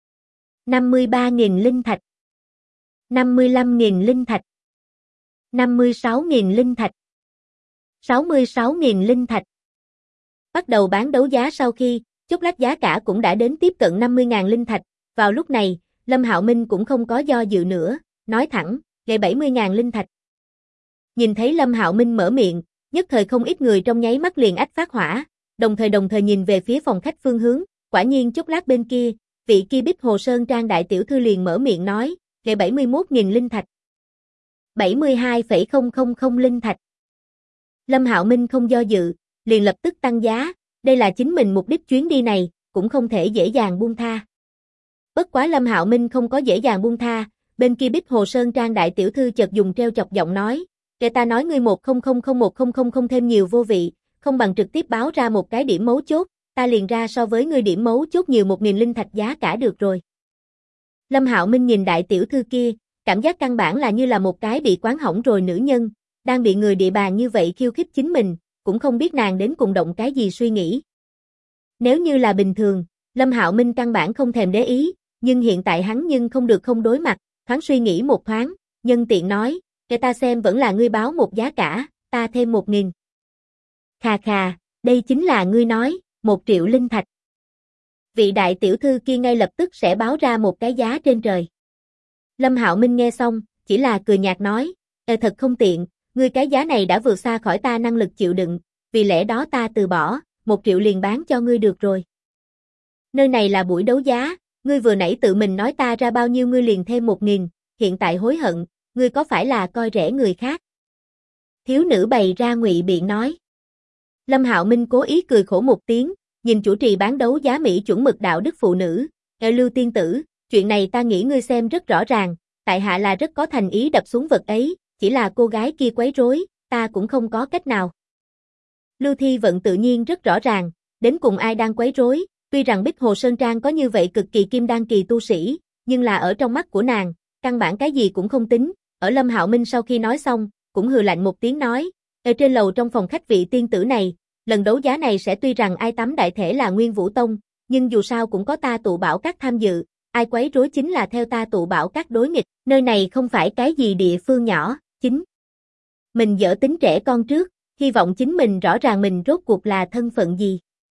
53.000 linh thạch, 55.000 linh thạch, 56.000 linh thạch, 66.000 linh thạch. Bắt đầu bán đấu giá sau khi, chốc lát giá cả cũng đã đến tiếp cận 50.000 linh thạch, vào lúc này, Lâm Hạo Minh cũng không có do dự nữa, nói thẳng, 70.000 linh thạch. Nhìn thấy Lâm Hạo Minh mở miệng, nhất thời không ít người trong nháy mắt liền ách phát hỏa, đồng thời nhìn về phía phòng khách phương hướng, quả nhiên chốc lát bên kia, Vị kia Bích Hồ Sơn Trang đại tiểu thư liền mở miệng nói, "Kệ 71.000 linh thạch." 72,000 linh thạch. Lâm Hạo Minh không do dự, liền lập tức tăng giá, đây là chính mình mục đích chuyến đi này, cũng không thể dễ dàng buông tha. Bất quá Lâm Hạo Minh không có dễ dàng buông tha, bên kia Bích Hồ Sơn Trang đại tiểu thư chợt dùng treo chọc giọng nói, "Kệ ta nói ngươi 1000100 thêm nhiều vô vị, không bằng trực tiếp báo ra một cái điểm mấu chốt, ta liền ra so với ngươi điểm mấu chốt nhiều 1.000 linh thạch giá cả được rồi." Lâm Hạo Minh nhìn đại tiểu thư kia, cảm giác căn bản là như là một cái bị quán hỏng rồi nữ nhân, đang bị người địa bàn như vậy khiêu khích chính mình, cũng không biết nàng đến cùng động cái gì suy nghĩ. Nếu như là bình thường, Lâm Hạo Minh căn bản không thèm để ý, nhưng hiện tại hắn nhưng không được không đối mặt, thoáng suy nghĩ một thoáng, nhân tiện nói, "Kệ ta xem vẫn là ngươi báo một giá cả, ta thêm 1.000. Khà khà, đây chính là ngươi nói, 1 triệu linh thạch." Vị đại tiểu thư kia ngay lập tức sẽ báo ra một cái giá trên trời. Lâm Hạo Minh nghe xong, chỉ là cười nhạt nói, thật không tiện, ngươi cái giá này đã vượt xa khỏi ta năng lực chịu đựng, vì lẽ đó ta từ bỏ, 1 triệu liền bán cho ngươi được rồi." Nơi này là buổi đấu giá, ngươi vừa nãy tự mình nói ta ra bao nhiêu ngươi liền thêm 1.000, hiện tại hối hận, ngươi có phải là coi rẻ người khác? Thiếu nữ bày ra ngụy biện nói. Lâm Hạo Minh cố ý cười khổ một tiếng, nhìn chủ trì bán đấu giá Mỹ chuẩn mực đạo đức phụ nữ, Lưu tiên tử, chuyện này ta nghĩ ngươi xem rất rõ ràng, tại hạ là rất có thành ý đập xuống vật ấy, chỉ là cô gái kia quấy rối, ta cũng không có cách nào. Lưu Thi Vận tự nhiên rất rõ ràng, đến cùng ai đang quấy rối, tuy rằng Bích Hồ Sơn Trang có như vậy cực kỳ kim đan kỳ tu sĩ, nhưng là ở trong mắt của nàng, căn bản cái gì cũng không tính, ở Lâm Hạo Minh sau khi nói xong, cũng hừ lạnh một tiếng nói, ở trên lầu trong phòng khách vị tiên tử này, lần đấu giá này sẽ tuy rằng ai tắm đại thể là Nguyên Vũ Tông, nhưng dù sao cũng có ta tụ bảo các tham dự, ai quấy rối chính là theo ta tụ bảo các đối nghịch, nơi này không phải cái gì địa phương nhỏ, chính mình dở tính trẻ con trước, hy vọng chính mình rõ ràng mình rốt cuộc là thân phận gì.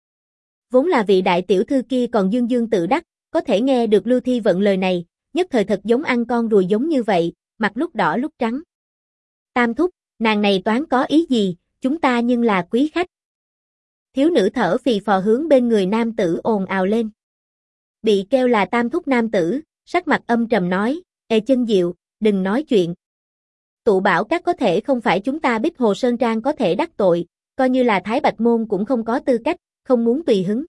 Vốn là vị đại tiểu thư kia còn dương dương tự đắc, có thể nghe được Lưu Thi Vận lời này, nhất thời thật giống ăn con ruồi giống như vậy, mặt lúc đỏ lúc trắng. Tam thúc, nàng này toán có ý gì, chúng ta nhưng là quý khách. Thiếu nữ thở phì phò hướng bên người nam tử ồn ào lên. Bị kêu là tam thúc nam tử, sắc mặt âm trầm nói, "Ê Chân Diệu, đừng nói chuyện. Tụ bảo các có thể không phải chúng ta Bích Hồ Sơn Trang có thể đắc tội, coi như là Thái Bạch Môn cũng không có tư cách, không muốn tùy hứng.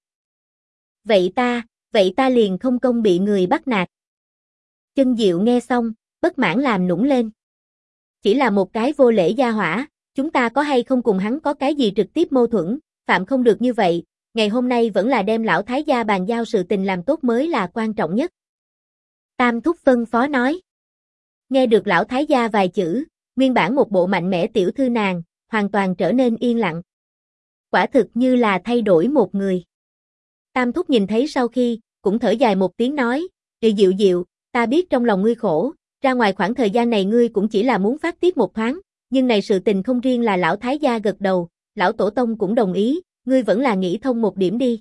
Vậy ta liền không công bị người bắt nạt." Chân Diệu nghe xong, bất mãn làm nũng lên. Chỉ là một cái vô lễ gia hỏa, chúng ta có hay không cùng hắn có cái gì trực tiếp mâu thuẫn, phạm không được như vậy, ngày hôm nay vẫn là đem lão thái gia bàn giao sự tình làm tốt mới là quan trọng nhất. Tam thúc phân phó nói. Nghe được lão thái gia vài chữ, nguyên bản một bộ mạnh mẽ tiểu thư nàng, hoàn toàn trở nên yên lặng. Quả thực như là thay đổi một người. Tam thúc nhìn thấy sau khi, cũng thở dài một tiếng nói, Diệu Diệu, ta biết trong lòng ngươi khổ, ra ngoài khoảng thời gian này ngươi cũng chỉ là muốn phát tiết một thoáng, nhưng này sự tình không riêng là lão thái gia gật đầu, lão tổ tông cũng đồng ý, ngươi vẫn là nghĩ thông một điểm đi."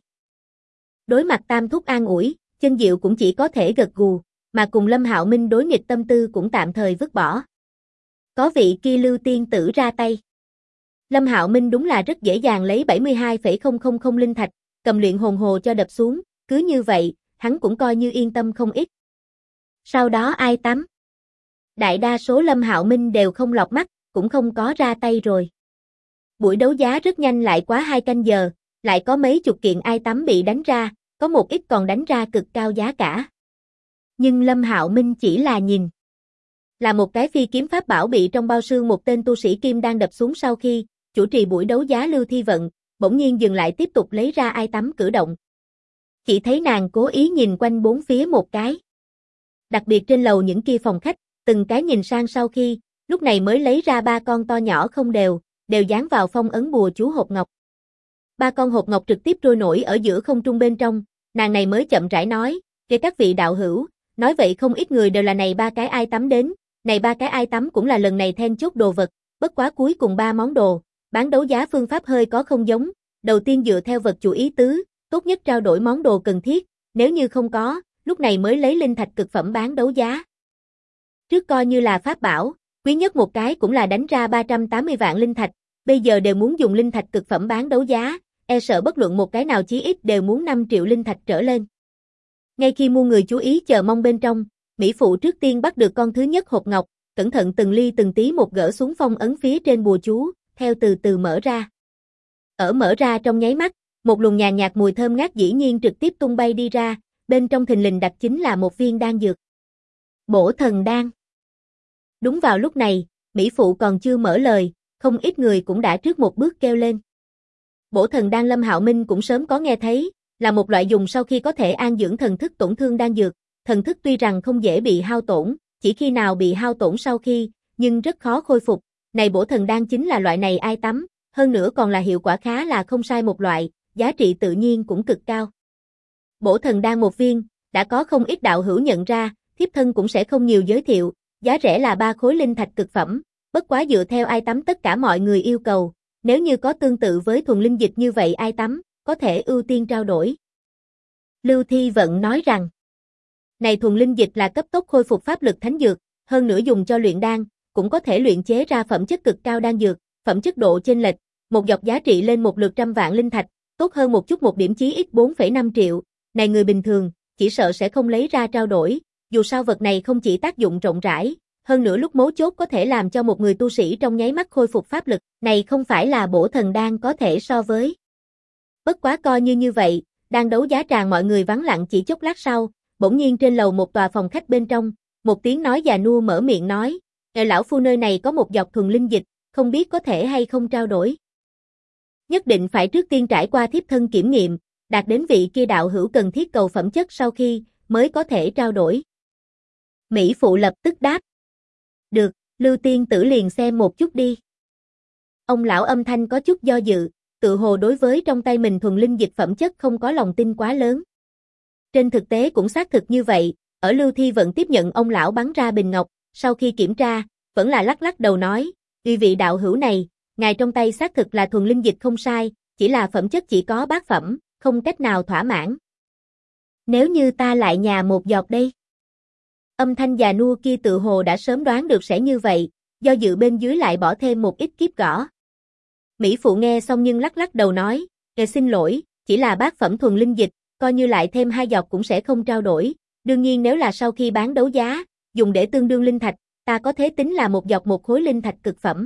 Đối mặt tam thúc an ủi, Chân Diệu cũng chỉ có thể gật gù, mà cùng Lâm Hạo Minh đối nghịch tâm tư cũng tạm thời vứt bỏ. Có vị kia Lưu tiên tử ra tay. Lâm Hạo Minh đúng là rất dễ dàng lấy 72,000 linh thạch, cầm luyện hồn hồ cho đập xuống, cứ như vậy, hắn cũng coi như yên tâm không ít. Sau đó ai tắm? Đại đa số Lâm Hạo Minh đều không lọt mắt, cũng không có ra tay rồi. Buổi đấu giá rất nhanh lại quá 2 canh giờ, lại có mấy chục kiện ai tắm bị đánh ra, có một ít còn đánh ra cực cao giá cả. Nhưng Lâm Hạo Minh chỉ là nhìn. Là một cái phi kiếm pháp bảo bị trong bao xương một tên tu sĩ kim đang đập xuống sau khi, chủ trì buổi đấu giá Lưu Thi Vận, bỗng nhiên dừng lại tiếp tục lấy ra ai tắm cử động. Chỉ thấy nàng cố ý nhìn quanh bốn phía một cái. Đặc biệt trên lầu những kia phòng khách, từng cái nhìn sang sau khi, lúc này mới lấy ra 3 con to nhỏ không đều dán vào phong ấn bùa chú hộp ngọc. 3 con hộp ngọc trực tiếp trôi nổi ở giữa không trung bên trong, nàng này mới chậm rãi nói, "Kể các vị đạo hữu, nói vậy không ít người đều là này 3 cái ai tắm đến, này 3 cái ai tắm cũng là lần này then chốt đồ vật, bất quá cuối cùng 3 món đồ, bán đấu giá phương pháp hơi có không giống, đầu tiên dựa theo vật chủ ý tứ, tốt nhất trao đổi món đồ cần thiết, nếu như không có, lúc này mới lấy linh thạch cực phẩm bán đấu giá. Trước coi như là pháp bảo, quý nhất một cái cũng là đánh ra 380 vạn linh thạch, bây giờ đều muốn dùng linh thạch cực phẩm bán đấu giá, e sợ bất luận một cái nào chí ít đều muốn 5 triệu linh thạch trở lên." Ngay khi muôn người chú ý chờ mong bên trong, Mỹ Phụ trước tiên bắt được con thứ nhất hộp ngọc, cẩn thận từng ly từng tí một gỡ xuống phong ấn phía trên bùa chú, theo từ từ mở ra. Ở mở ra trong nháy mắt, một luồng nhàn nhạt mùi thơm ngát dĩ nhiên trực tiếp tung bay đi ra, bên trong thình lình đặt chính là một viên đan dược. Bổ thần đan. Đúng vào lúc này, Mỹ Phụ còn chưa mở lời, không ít người cũng đã trước một bước kêu lên. Bổ thần đan Lâm Hạo Minh cũng sớm có nghe thấy, là một loại dùng sau khi có thể an dưỡng thần thức tổn thương đan dược, thần thức tuy rằng không dễ bị hao tổn, chỉ khi nào bị hao tổn sau khi, nhưng rất khó khôi phục. Này bổ thần đan chính là loại này ai tắm, hơn nữa còn là hiệu quả khá là không sai một loại, giá trị tự nhiên cũng cực cao. Bổ thần đan một viên, đã có không ít đạo hữu nhận ra, thiếp thân cũng sẽ không nhiều giới thiệu, giá rẻ là 3 khối linh thạch cực phẩm, bất quá dựa theo ai tắm tất cả mọi người yêu cầu, nếu như có tương tự với thuần linh dịch như vậy ai tắm, có thể ưu tiên trao đổi. Lưu Thi Vận nói rằng, này thuần linh dịch là cấp tốc khôi phục pháp lực thánh dược, hơn nữa dùng cho luyện đan, cũng có thể luyện chế ra phẩm chất cực cao đan dược, phẩm chất độ chênh lệch, một giọt giá trị lên một lượt 100 vạn linh thạch, tốt hơn một chút một điểm chí ít 4,5 triệu, này người bình thường, chỉ sợ sẽ không lấy ra trao đổi, dù sao vật này không chỉ tác dụng rộng rãi, hơn nữa lúc mấu chốt có thể làm cho một người tu sĩ trong nháy mắt khôi phục pháp lực, này không phải là bổ thần đan có thể so với. Bất quá coi như vậy, đang đấu giá tràng mọi người vắng lặng chỉ chốc lát sau, bỗng nhiên trên lầu một tòa phòng khách bên trong, một tiếng nói già nua mở miệng nói, lão phu nơi này có một giọt thuần linh dịch, không biết có thể hay không trao đổi. Nhất định phải trước tiên trải qua thiếp thân kiểm nghiệm, đạt đến vị kia đạo hữu cần thiết cầu phẩm chất sau khi, mới có thể trao đổi. Mỹ Phụ lập tức đáp. Được, Lưu tiên tử liền xem một chút đi. Ông lão âm thanh có chút do dự, tự hồ đối với trong tay mình thuần linh dịch phẩm chất không có lòng tin quá lớn. Trên thực tế cũng xác thực như vậy, ở Lưu Thi Vận tiếp nhận ông lão bắn ra bình ngọc, sau khi kiểm tra, vẫn là lắc lắc đầu nói, vị đạo hữu này, ngài trong tay xác thực là thuần linh dịch không sai, chỉ là phẩm chất chỉ có bát phẩm, không cách nào thỏa mãn. Nếu như ta lại nhà một giọt đây? Âm thanh già nua kia tự hồ đã sớm đoán được sẽ như vậy, do dự bên dưới lại bỏ thêm một ít kiếp gõ. Mỹ Phụ nghe xong nhưng lắc lắc đầu nói, xin lỗi, chỉ là bát phẩm thuần linh dịch, coi như lại thêm 2 giọt cũng sẽ không trao đổi, đương nhiên nếu là sau khi bán đấu giá, dùng để tương đương linh thạch, ta có thể tính là một giọt một khối linh thạch cực phẩm.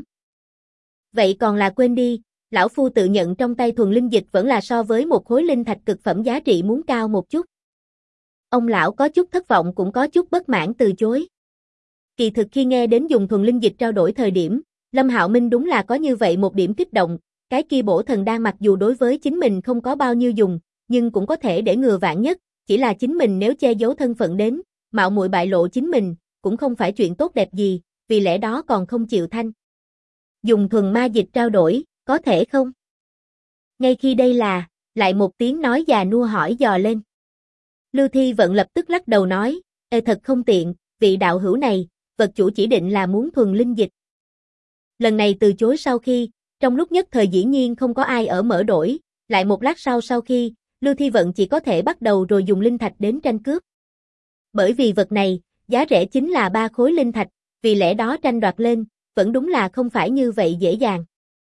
Vậy còn là quên đi, lão phu tự nhận trong tay thuần linh dịch vẫn là so với một khối linh thạch cực phẩm giá trị muốn cao một chút. Ông lão có chút thất vọng cũng có chút bất mãn từ chối. Kỳ thực khi nghe đến dùng thuần linh dịch trao đổi thời điểm, Lâm Hạo Minh đúng là có như vậy một điểm kích động, cái kia bổ thần đan mặc dù đối với chính mình không có bao nhiêu dùng, nhưng cũng có thể để ngừa vạn nhất, chỉ là chính mình nếu che giấu thân phận đến, mạo muội bại lộ chính mình, cũng không phải chuyện tốt đẹp gì, vì lẽ đó còn không chịu thanh. Dùng thuần ma dịch trao đổi, có thể không? Ngay khi đây là, lại một tiếng nói già nua hỏi dò lên. Lưu Thi Vận lập tức lắc đầu nói, thật không tiện, vị đạo hữu này, vật chủ chỉ định là muốn thuần linh dịch. Lần này từ chối sau khi, trong lúc nhất thời dĩ nhiên không có ai ở mở đổi, lại một lát sau khi, Lưu Thi Vận chỉ có thể bắt đầu rồi dùng linh thạch đến tranh cướp. Bởi vì vật này, giá rẻ chính là 3 khối linh thạch, vì lẽ đó tranh đoạt lên, vẫn đúng là không phải như vậy dễ dàng.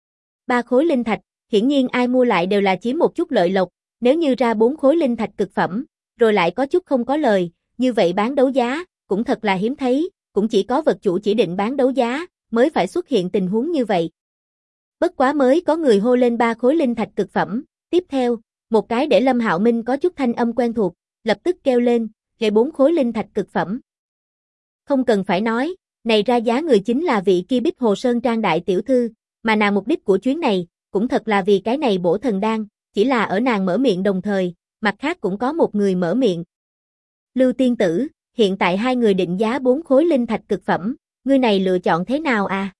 3 khối linh thạch, hiển nhiên ai mua lại đều là chiếm một chút lợi lộc, nếu như ra 4 khối linh thạch cực phẩm, rồi lại có chút không có lời, như vậy bán đấu giá, cũng thật là hiếm thấy, cũng chỉ có vật chủ chỉ định bán đấu giá, mới phải xuất hiện tình huống như vậy. Bất quá mới có người hô lên 3 khối linh thạch cực phẩm, tiếp theo, một cái để Lâm Hạo Minh có chút thanh âm quen thuộc, lập tức kêu lên, gây 4 khối linh thạch cực phẩm. Không cần phải nói, này ra giá người chính là vị kia Bích Hồ Sơn Trang đại tiểu thư, mà nàng mục đích của chuyến này, cũng thật là vì cái này bổ thần đan, chỉ là ở nàng mở miệng đồng thời, mặt khác cũng có một người mở miệng. Lưu tiên tử, hiện tại hai người định giá 4 khối linh thạch cực phẩm, ngươi này lựa chọn thế nào à?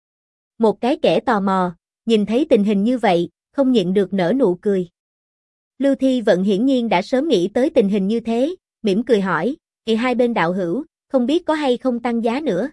Một cái kẻ tò mò, nhìn thấy tình hình như vậy, không nhịn được nở nụ cười. Lưu Thi Vận hiển nhiên đã sớm nghĩ tới tình hình như thế, mỉm cười hỏi, hai bên đạo hữu, không biết có hay không tăng giá nữa.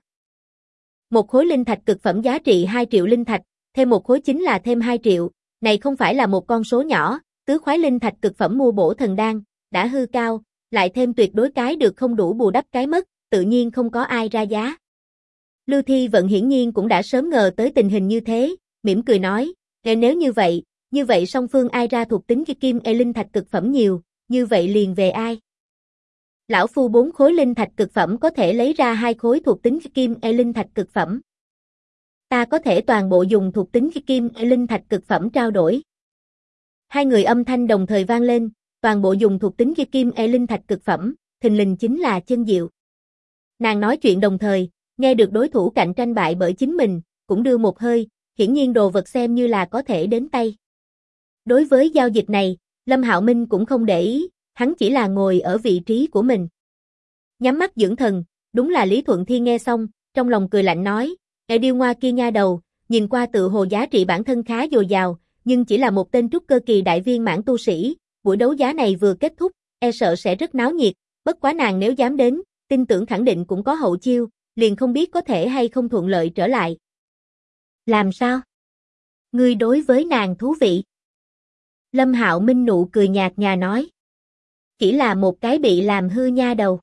Một khối linh thạch cực phẩm giá trị 2 triệu linh thạch, thêm một khối chính là thêm 2 triệu, này không phải là một con số nhỏ, tứ khoái linh thạch cực phẩm mua bổ thần đan, đã hư cao, lại thêm tuyệt đối cái được không đủ bù đắp cái mất, tự nhiên không có ai ra giá. Lưu Thi Vận hiển nhiên cũng đã sớm ngờ tới tình hình như thế, mỉm cười nói, nếu như vậy song phương ai ra thuộc tính kim linh thạch cực phẩm nhiều, như vậy liền về ai. Lão phu 4 khối linh thạch cực phẩm có thể lấy ra 2 khối thuộc tính kim linh thạch cực phẩm. Ta có thể toàn bộ dùng thuộc tính kim linh thạch cực phẩm trao đổi. Hai người âm thanh đồng thời vang lên, toàn bộ dùng thuộc tính kim linh thạch cực phẩm, thình lình chính là Chân Diệu. Nàng nói chuyện đồng thời, nghe được đối thủ cạnh tranh bại bởi chính mình, cũng đưa một hơi, hiển nhiên đồ vật xem như là có thể đến tay. Đối với giao dịch này, Lâm Hạo Minh cũng không để ý, hắn chỉ là ngồi ở vị trí của mình. Nhắm mắt dưỡng thần, đúng là Lý Thuận Thiên nghe xong, trong lòng cười lạnh nói, điêu ngoa kia nha đầu, nhìn qua tự hồ giá trị bản thân khá dồi dào, nhưng chỉ là một tên trúc cơ kỳ đại viên mãn tu sĩ, buổi đấu giá này vừa kết thúc, e sợ sẽ rất náo nhiệt, bất quá nàng nếu dám đến, tin tưởng khẳng định cũng có hậu chiêu, liền không biết có thể hay không thuận lợi trở lại. Làm sao? Ngươi đối với nàng thú vị. Lâm Hạo Minh nụ cười nhạt nhòa nói. Chỉ là một cái bị làm hư nha đầu.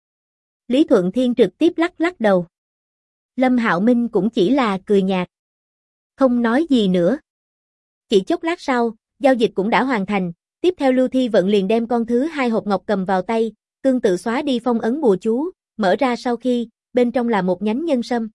Lý Thuận Thiên trực tiếp lắc lắc đầu. Lâm Hạo Minh cũng chỉ là cười nhạt. Không nói gì nữa. Chỉ chốc lát sau, giao dịch cũng đã hoàn thành, tiếp theo Lưu Thi Vận liền đem con thứ 2 hộp ngọc cầm vào tay, tương tự xóa đi phong ấn bùa chú, mở ra sau khi, bên trong là một nhánh nhân sâm.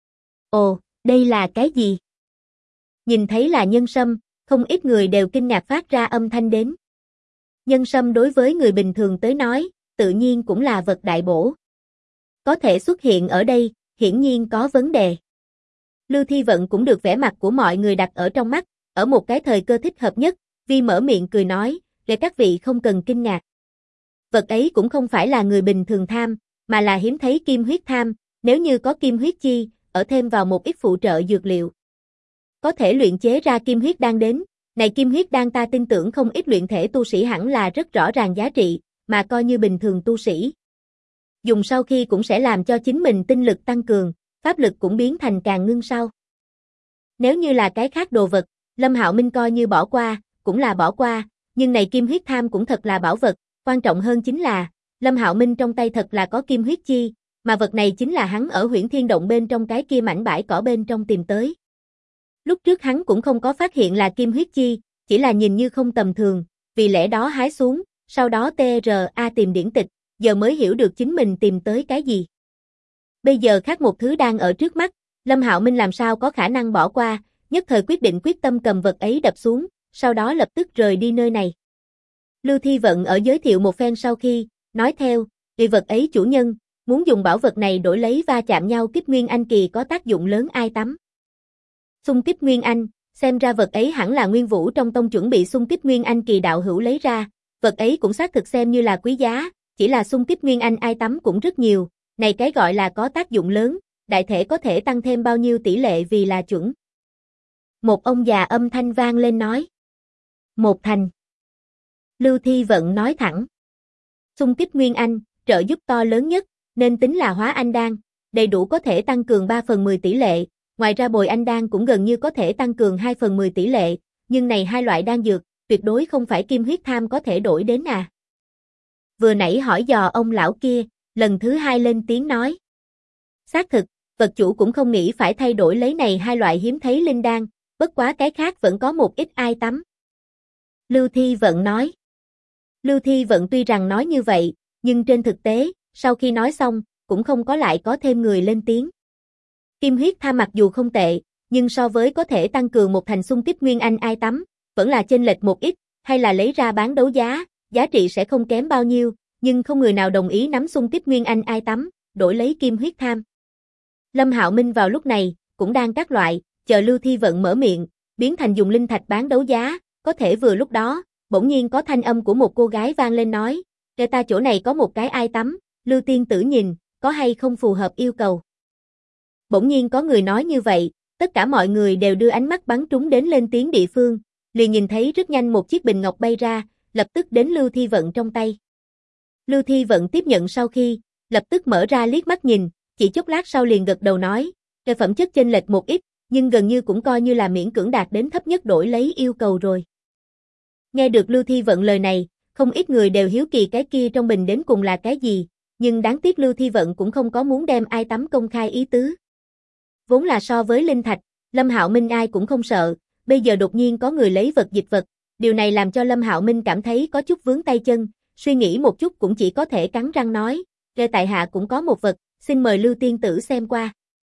Ồ, đây là cái gì? Nhìn thấy là nhân sâm, không ít người đều kinh ngạc phát ra âm thanh đến. Nhân sâm đối với người bình thường tới nói, tự nhiên cũng là vật đại bổ. Có thể xuất hiện ở đây, hiển nhiên có vấn đề. Lưu Thi Vận cũng được vẻ mặt của mọi người đặt ở trong mắt, ở một cái thời cơ thích hợp nhất, Vi mở miệng cười nói, để các vị không cần kinh ngạc. Vật ấy cũng không phải là người bình thường tham, mà là hiếm thấy kim huyết tham, nếu như có kim huyết chi, ở thêm vào một ít phụ trợ dược liệu. Có thể luyện chế ra kim huyết đan đến, này kim huyết đan ta tin tưởng không ít luyện thể tu sĩ hẳn là rất rõ ràng giá trị, mà coi như bình thường tu sĩ. Dùng sau khi cũng sẽ làm cho chính mình tinh lực tăng cường, pháp lực cũng biến thành càng ngưng sau. Nếu như là cái khác đồ vật, Lâm Hạo Minh coi như bỏ qua, cũng là bỏ qua, nhưng này kim huyết tham cũng thật là bảo vật, quan trọng hơn chính là, Lâm Hạo Minh trong tay thật là có kim huyết chi, mà vật này chính là hắn ở Huyễn Thiên Động bên trong cái kia mảnh bãi cỏ bên trong tìm tới. Lúc trước hắn cũng không có phát hiện là kim huyết chi, chỉ là nhìn như không tầm thường, vì lẽ đó hái xuống, sau đó TRA tìm điển tịch, giờ mới hiểu được chính mình tìm tới cái gì. Bây giờ khác một thứ đang ở trước mắt, Lâm Hạo Minh làm sao có khả năng bỏ qua, nhất thời quyết định quyết tâm cầm vật ấy đập xuống, sau đó lập tức rời đi nơi này. Lưu Thi Vận ở giới thiệu một phen sau khi, nói theo, vì vật ấy chủ nhân, muốn dùng bảo vật này đổi lấy va chạm nhau kích nguyên anh kỳ có tác dụng lớn ai tắm. Xung kích nguyên anh, xem ra vật ấy hẳn là Nguyên Vũ trong tông chuẩn bị xung kích nguyên anh kỳ đạo hữu lấy ra, vật ấy cũng xác thực xem như là quý giá, chỉ là xung kích nguyên anh ai tắm cũng rất nhiều, này cái gọi là có tác dụng lớn, đại thể có thể tăng thêm bao nhiêu tỷ lệ vì là chuẩn. Một ông già âm thanh vang lên nói. 1 thành. Lưu Thi Vận nói thẳng. Xung kích nguyên anh, trợ giúp to lớn nhất, nên tính là hóa anh đan, đầy đủ có thể tăng cường 3/10 tỷ lệ, ngoài ra bồi anh đan cũng gần như có thể tăng cường 2/10 tỷ lệ, nhưng này hai loại đan dược, tuyệt đối không phải kim huyết tham có thể đổi đến à. Vừa nãy hỏi dò ông lão kia, lần thứ 2 lên tiếng nói. Xác thực, vật chủ cũng không nghĩ phải thay đổi lấy này hai loại hiếm thấy linh đan, bất quá cái khác vẫn có một ít ai tắm. Lưu Thi Vận nói. Lưu Thi Vận tuy rằng nói như vậy, nhưng trên thực tế, sau khi nói xong, cũng không có lại có thêm người lên tiếng. Kim huyết tham mặc dù không tệ, nhưng so với có thể tăng cường một thành xung kích nguyên anh ai tắm, vẫn là chênh lệch một ít, hay là lấy ra bán đấu giá, giá trị sẽ không kém bao nhiêu, nhưng không người nào đồng ý nắm xung kích nguyên anh ai tắm, đổi lấy kim huyết tham. Lâm Hạo Minh vào lúc này, cũng đang các loại, chờ Lưu Thi Vận mở miệng, biến thành dùng linh thạch bán đấu giá, có thể vừa lúc đó, bỗng nhiên có thanh âm của một cô gái vang lên nói, kể ta chỗ này có một cái ai tắm, Lưu tiên tử nhìn, có hay không phù hợp yêu cầu. Bỗng nhiên có người nói như vậy, tất cả mọi người đều đưa ánh mắt bắn trúng đến lên tiếng địa phương, liền nhìn thấy rất nhanh một chiếc bình ngọc bay ra, lập tức đến Lưu Thi Vận trong tay. Lưu Thi Vận tiếp nhận sau khi, lập tức mở ra liếc mắt nhìn, chỉ chốc lát sau liền gật đầu nói, cái phẩm chất chênh lệch một ít, nhưng gần như cũng coi như là miễn cưỡng đạt đến thấp nhất đổi lấy yêu cầu rồi. Nghe được Lưu Thi Vận lời này, không ít người đều hiếu kỳ cái kia trong bình đến cùng là cái gì, nhưng đáng tiếc Lưu Thi Vận cũng không có muốn đem ai tắm công khai ý tứ. Vốn là so với linh thạch, Lâm Hạo Minh ai cũng không sợ, bây giờ đột nhiên có người lấy vật dịch vật, điều này làm cho Lâm Hạo Minh cảm thấy có chút vướng tay chân, suy nghĩ một chút cũng chỉ có thể cắn răng nói, tại hạ cũng có một vật, xin mời Lưu tiên tử xem qua.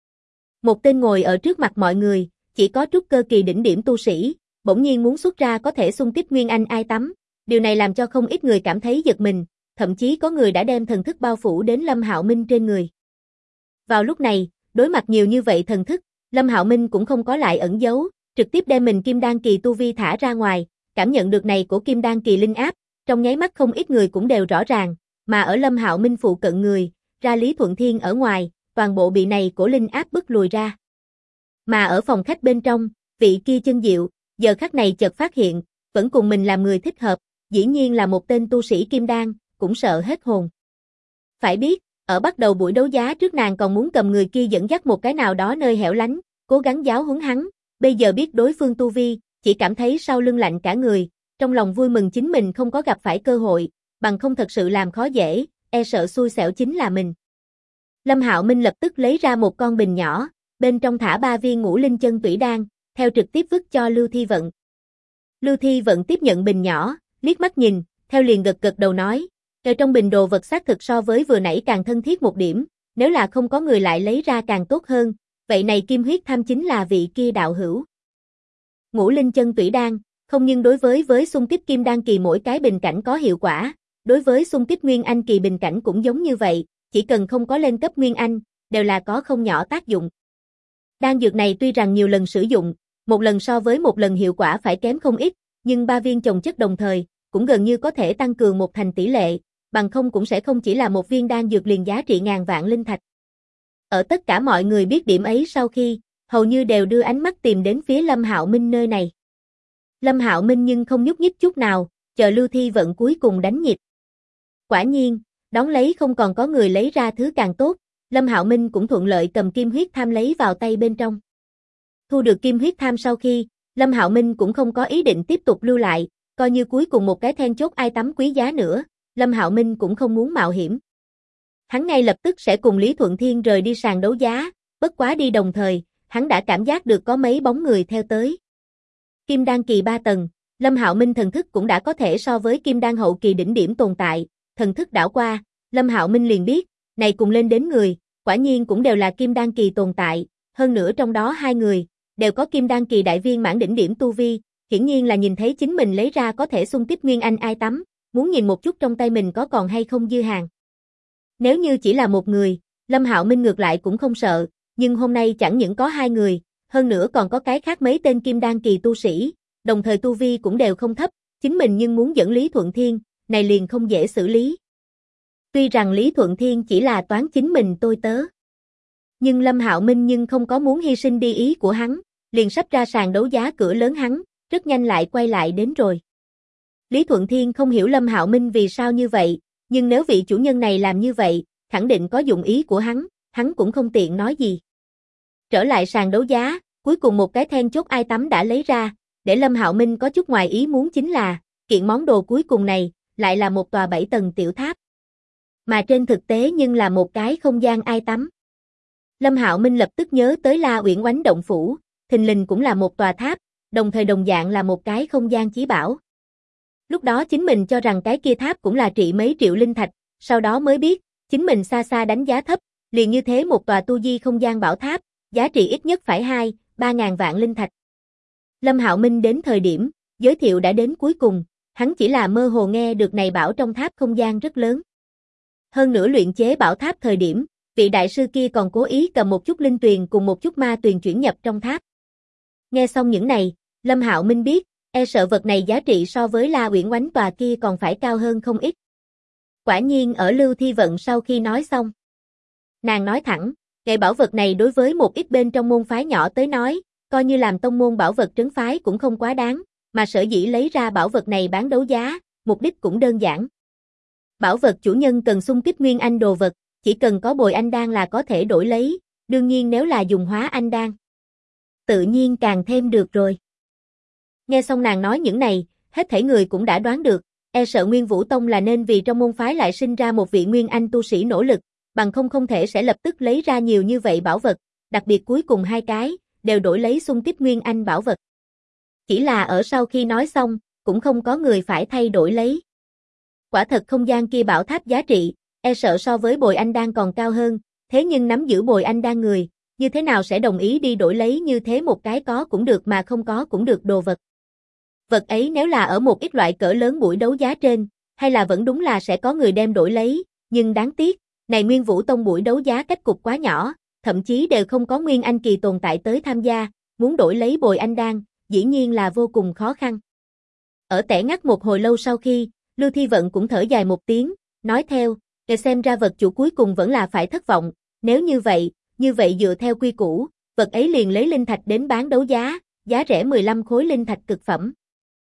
Một tên ngồi ở trước mặt mọi người, chỉ có trúc cơ kỳ đỉnh điểm tu sĩ, bỗng nhiên muốn xuất ra có thể xung kích Nguyên Anh ai tắm, điều này làm cho không ít người cảm thấy giật mình, thậm chí có người đã đem thần thức bao phủ đến Lâm Hạo Minh trên người. Vào lúc này, đối mặt nhiều như vậy thần thức, Lâm Hạo Minh cũng không có lại ẩn giấu, trực tiếp đem mình Kim Đan kỳ tu vi thả ra ngoài, cảm nhận được này của Kim Đan kỳ linh áp, trong nháy mắt không ít người cũng đều rõ ràng, mà ở Lâm Hạo Minh phụ cận người, ra Lý Thuận Thiên ở ngoài, toàn bộ bị này của linh áp bức lùi ra. Mà ở phòng khách bên trong, vị kia Chân Diệu, giờ khắc này chợt phát hiện, vẫn cùng mình làm người thích hợp, dĩ nhiên là một tên tu sĩ Kim Đan, cũng sợ hết hồn. Phải biết, ở bắt đầu buổi đấu giá trước nàng còn muốn cầm người kia dẫn dắt một cái nào đó nơi hẻo lánh, cố gắng giáo huấn hắn, bây giờ biết đối phương tu vi, chỉ cảm thấy sau lưng lạnh cả người, trong lòng vui mừng chính mình không có gặp phải cơ hội, bằng không thật sự làm khó dễ, e sợ xui xẻo chính là mình. Lâm Hạo Minh lập tức lấy ra một con bình nhỏ, bên trong thả 3 viên ngũ linh chân tủy đan, theo trực tiếp vứt cho Lưu Thi Vận. Lưu Thi Vận tiếp nhận bình nhỏ, liếc mắt nhìn, theo liền gật gật đầu nói, ở trong bình đồ vật xác thực so với vừa nãy càng thân thiết một điểm, nếu là không có người lại lấy ra càng tốt hơn, vậy này kim huyết tham chính là vị kia đạo hữu. Ngũ linh chân tủy đan, không nhưng đối với xung kích kim đan kỳ mỗi cái bình cảnh có hiệu quả, đối với xung kích nguyên anh kỳ bình cảnh cũng giống như vậy, chỉ cần không có lên cấp nguyên anh, đều là có không nhỏ tác dụng. Đan dược này tuy rằng nhiều lần sử dụng, một lần so với một lần hiệu quả phải kém không ít, nhưng 3 viên chồng chất đồng thời, cũng gần như có thể tăng cường 1 thành tỷ lệ, bằng không cũng sẽ không chỉ là một viên đan dược liền giá trị ngàn vạn linh thạch. Ở tất cả mọi người biết điểm ấy sau khi, hầu như đều đưa ánh mắt tìm đến phía Lâm Hạo Minh nơi này. Lâm Hạo Minh nhưng không nhúc nhích chút nào, chờ Lưu Thi Vận cuối cùng đánh nhịp. Quả nhiên, đón lấy không còn có người lấy ra thứ càng tốt, Lâm Hạo Minh cũng thuận lợi cầm kim huyết tham lấy vào tay bên trong. Thu được kim huyết tham sau khi, Lâm Hạo Minh cũng không có ý định tiếp tục lưu lại, coi như cuối cùng một cái then chốt ai tắm quý giá nữa, Lâm Hạo Minh cũng không muốn mạo hiểm. Hắn ngay lập tức sẽ cùng Lý Thuận Thiên rời đi sàn đấu giá, bất quá đi đồng thời, hắn đã cảm giác được có mấy bóng người theo tới. Kim Đan kỳ 3 tầng, Lâm Hạo Minh thần thức cũng đã có thể so với Kim Đan hậu kỳ đỉnh điểm tồn tại, thần thức đảo qua, Lâm Hạo Minh liền biết, này cùng lên đến người, quả nhiên cũng đều là Kim Đan kỳ tồn tại, hơn nữa trong đó 2 người, đều có Kim Đan kỳ đại viên mãn đỉnh điểm tu vi, hiển nhiên là nhìn thấy chính mình lấy ra có thể xung kích Nguyên Anh ai tắm, muốn nhìn một chút trong tay mình có còn hay không dư hàng. Nếu như chỉ là một người, Lâm Hạo Minh ngược lại cũng không sợ, nhưng hôm nay chẳng những có 2 người, hơn nữa còn có cái khác mấy tên Kim Đan kỳ tu sĩ, đồng thời tu vi cũng đều không thấp, chính mình nhưng muốn dẫn Lý Thuận Thiên, này liền không dễ xử lý. Tuy rằng Lý Thuận Thiên chỉ là toán chính mình tôi tớ, nhưng Lâm Hạo Minh nhưng không có muốn hy sinh đi ý của hắn, liền sắp ra sàn đấu giá cửa lớn hắn, rất nhanh lại quay lại đến rồi. Lý Thuận Thiên không hiểu Lâm Hạo Minh vì sao như vậy, nhưng nếu vị chủ nhân này làm như vậy, khẳng định có dụng ý của hắn cũng không tiện nói gì. Trở lại sàn đấu giá, cuối cùng một cái then chốt ai tắm đã lấy ra, để Lâm Hạo Minh có chút ngoài ý muốn chính là, kiện món đồ cuối cùng này, lại là một tòa 7 tầng tiểu tháp. Mà trên thực tế nhưng là một cái không gian ai tắm. Lâm Hạo Minh lập tức nhớ tới La Uyển Oánh động phủ, thình lình cũng là một tòa tháp, đồng thời đồng dạng là một cái không gian chí bảo. Lúc đó chính mình cho rằng cái kia tháp cũng là trị mấy triệu linh thạch, sau đó mới biết, chính mình xa xa đánh giá thấp, liền như thế một tòa tu di không gian bảo tháp, giá trị ít nhất phải 2-3 ngàn vạn linh thạch. Lâm Hạo Minh đến thời điểm, giới thiệu đã đến cuối cùng, hắn chỉ là mơ hồ nghe được này bảo trong tháp không gian rất lớn. Hơn nữa luyện chế bảo tháp thời điểm, vị đại sư kia còn cố ý cầm một chút linh tuyền cùng một chút ma tuyền chuyển nhập trong tháp. Nghe xong những này, Lâm Hạo Minh biết, e sợ vật này giá trị so với La Uyển Oánh tòa kia còn phải cao hơn không ít. Quả nhiên ở Lưu Thi Vận sau khi nói xong, nàng nói thẳng, cái bảo vật này đối với một ít bên trong môn phái nhỏ tới nói, coi như làm tông môn bảo vật trấn phái cũng không quá đáng, mà sở dĩ lấy ra bảo vật này bán đấu giá, mục đích cũng đơn giản. Bảo vật chủ nhân cần xung kích nguyên anh đồ vật, chỉ cần có bồi anh đan là có thể đổi lấy, đương nhiên nếu là dùng hóa anh đan, tự nhiên càng thêm được rồi. Nghe xong nàng nói những này, hết thảy người cũng đã đoán được, e sợ Nguyên Vũ Tông là nên vì trong môn phái lại sinh ra một vị nguyên anh tu sĩ nỗ lực, bằng không thể sẽ lập tức lấy ra nhiều như vậy bảo vật, đặc biệt cuối cùng 2 cái, đều đổi lấy xung kích nguyên anh bảo vật. Chỉ là ở sau khi nói xong, cũng không có người phải thay đổi lấy. Quả thật không gian kia bảo tháp giá trị, e sợ so với bồi anh đan còn cao hơn, thế nhưng nắm giữ bồi anh đan người, như thế nào sẽ đồng ý đi đổi lấy như thế một cái có cũng được mà không có cũng được đồ vật. Vật ấy nếu là ở một ít loại cỡ lớn buổi đấu giá trên, hay là vẫn đúng là sẽ có người đem đổi lấy, nhưng đáng tiếc, này Nguyên Vũ Tông buổi đấu giá cách cục quá nhỏ, thậm chí đều không có Nguyên Anh kỳ tồn tại tới tham gia, muốn đổi lấy bồi anh đan, dĩ nhiên là vô cùng khó khăn. Ở tẻ ngắt một hồi lâu sau khi, Lưu Thi Vận cũng thở dài một tiếng, nói theo, để xem ra vật chủ cuối cùng vẫn là phải thất vọng, nếu như vậy dựa theo quy củ, vật ấy liền lấy linh thạch đến bán đấu giá, giá rẻ 15 khối linh thạch cực phẩm.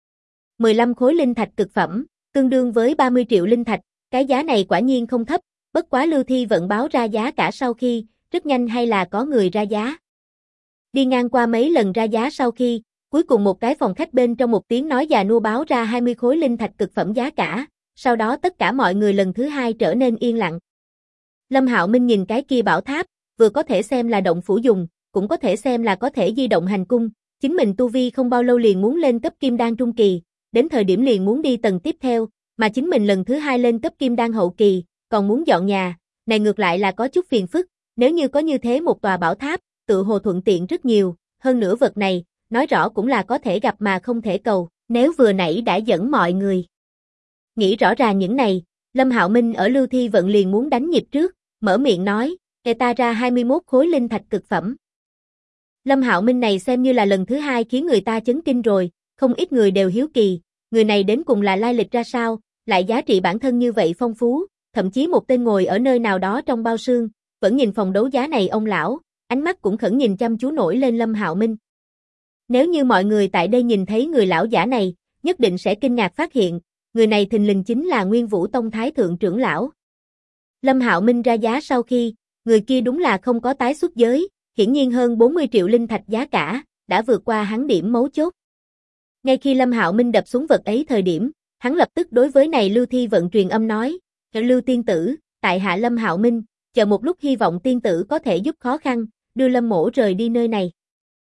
15 khối linh thạch cực phẩm, tương đương với 30 triệu linh thạch, cái giá này quả nhiên không thấp, bất quá Lưu Thi Vận báo ra giá cả sau khi, rất nhanh hay là có người ra giá. Đi ngang qua mấy lần ra giá sau khi, cuối cùng một cái phòng khách bên trong một tiếng nói già nua báo ra 20 khối linh thạch cực phẩm giá cả, sau đó tất cả mọi người lần thứ hai trở nên yên lặng. Lâm Hạo Minh nhìn cái kia bảo tháp, vừa có thể xem là động phủ dùng, cũng có thể xem là có thể di động hành cung, chính mình tu vi không bao lâu liền muốn lên cấp kim đan trung kỳ, đến thời điểm liền muốn đi tầng tiếp theo, mà chính mình lần thứ hai lên cấp kim đan hậu kỳ, còn muốn dọn nhà, này ngược lại là có chút phiền phức, nếu như có như thế một tòa bảo tháp, tự hồ thuận tiện rất nhiều, hơn nữa vật này, nói rõ cũng là có thể gặp mà không thể cầu, nếu vừa nãy đã dẫn mọi người. Nghĩ rõ ràng những này, Lâm Hạo Minh ở Lưu Thi Vận liền muốn đánh nhịp trước, mở miệng nói, "Kệ ta ra 21 khối linh thạch cực phẩm." Lâm Hạo Minh này xem như là lần thứ hai khiến người ta chấn kinh rồi, không ít người đều hiếu kỳ, người này đến cùng là lai lịch ra sao, lại giá trị bản thân như vậy phong phú, thậm chí một tên ngồi ở nơi nào đó trong bao sương, vẫn nhìn phòng đấu giá này ông lão, ánh mắt cũng khẩn nhìn chăm chú nổi lên Lâm Hạo Minh. Nếu như mọi người tại đây nhìn thấy người lão giả này, nhất định sẽ kinh ngạc phát hiện, người này thình lình chính là Nguyên Vũ Tông Thái Thượng trưởng lão. Lâm Hạo Minh ra giá sau khi, người kia đúng là không có tái xuất giới, hiển nhiên hơn 40 triệu linh thạch giá cả, đã vượt qua hắn điểm mấu chốt. Ngay khi Lâm Hạo Minh đập xuống vật ấy thời điểm, hắn lập tức đối với này Lưu Thi Vận truyền âm nói, "Lưu tiên tử, tại hạ Lâm Hạo Minh, chờ một lúc hy vọng tiên tử có thể giúp khó khăn, đưa Lâm mỗ rời đi nơi này."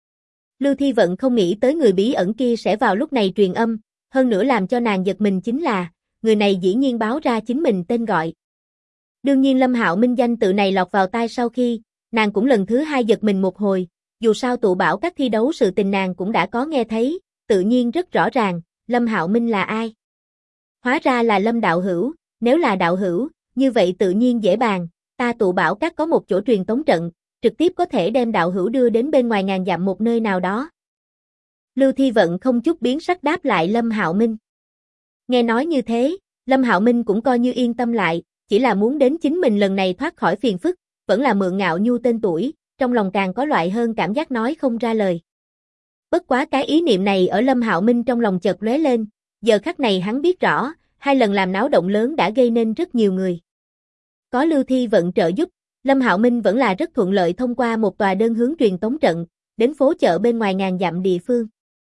Lưu Thi Vận không nghĩ tới người bí ẩn kia sẽ vào lúc này truyền âm, hơn nữa làm cho nàng giật mình chính là, người này dĩ nhiên báo ra chính mình tên gọi. Đương nhiên Lâm Hạo Minh danh tự này lọt vào tai sau khi, nàng cũng lần thứ hai giật mình một hồi, dù sao tụ bảo các thi đấu sự tình nàng cũng đã có nghe thấy, tự nhiên rất rõ ràng, Lâm Hạo Minh là ai. Hóa ra là Lâm đạo hữu, nếu là đạo hữu, như vậy tự nhiên dễ bàn, ta tụ bảo các có một chỗ truyền tống trận, trực tiếp có thể đem đạo hữu đưa đến bên ngoài ngàn dặm một nơi nào đó. Lưu Thi Vận không chút biến sắc đáp lại Lâm Hạo Minh. Nghe nói như thế, Lâm Hạo Minh cũng coi như yên tâm lại, chỉ là muốn đến chính mình lần này thoát khỏi phiền phức, vẫn là mượn Ngạo Nhu tên tuổi, trong lòng càng có loại hơn cảm giác nói không ra lời. Bất quá cái ý niệm này ở Lâm Hạo Minh trong lòng chợt lóe lên, giờ khắc này hắn biết rõ, hai lần làm náo động lớn đã gây nên rất nhiều người. Có Lưu Thi Vận trợ giúp, Lâm Hạo Minh vẫn là rất thuận lợi thông qua một tòa đơn hướng truyền tống trận, đến phố chợ bên ngoài ngàn dặm địa phương.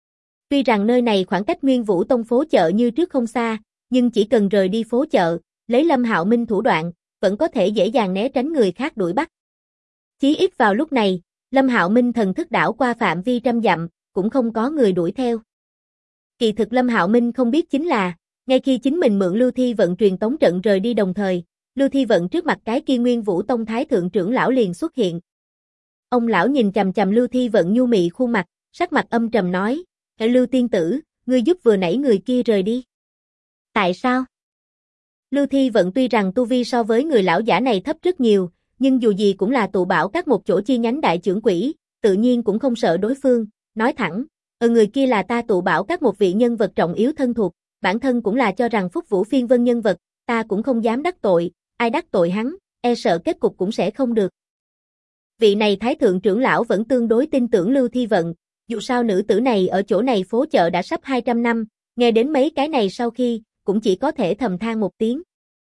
Tuy rằng nơi này khoảng cách Nguyên Vũ Tông phố chợ như trước không xa, nhưng chỉ cần rời đi phố chợ, lấy Lâm Hạo Minh thủ đoạn, vẫn có thể dễ dàng né tránh người khác đuổi bắt. Chí ít vào lúc này, Lâm Hạo Minh thần thức đảo qua phạm vi trăm dặm, cũng không có người đuổi theo. Kỳ thực Lâm Hạo Minh không biết chính là, ngay khi chính mình mượn Lưu Thi Vận truyền tống trận rời đi đồng thời, Lưu Thi Vận trước mặt cái kia Nguyên Vũ Tông Thái Thượng trưởng lão liền xuất hiện. Ông lão nhìn chằm chằm Lưu Thi Vận nhu mị khuôn mặt, sắc mặt âm trầm nói, "Lưu tiên tử, ngươi giúp vừa nãy người kia rời đi." "Tại sao?" Lưu Thi Vận tuy rằng tu vi so với người lão giả này thấp rất nhiều, nhưng dù gì cũng là tụ bảo các một chỗ chi nhánh đại trưởng quỹ, tự nhiên cũng không sợ đối phương, nói thẳng, người kia là ta tụ bảo các một vị nhân vật trọng yếu thân thuộc, bản thân cũng là cho rằng Phúc Vũ Phiên Vân nhân vật, ta cũng không dám đắc tội, ai đắc tội hắn, e sợ kết cục cũng sẽ không được." Vị này Thái Thượng trưởng lão vẫn tương đối tin tưởng Lưu Thi Vận, dù sao nữ tử này ở chỗ này phố chợ đã sắp 200 năm, nghe đến mấy cái này sau khi, cũng chỉ có thể thầm than một tiếng.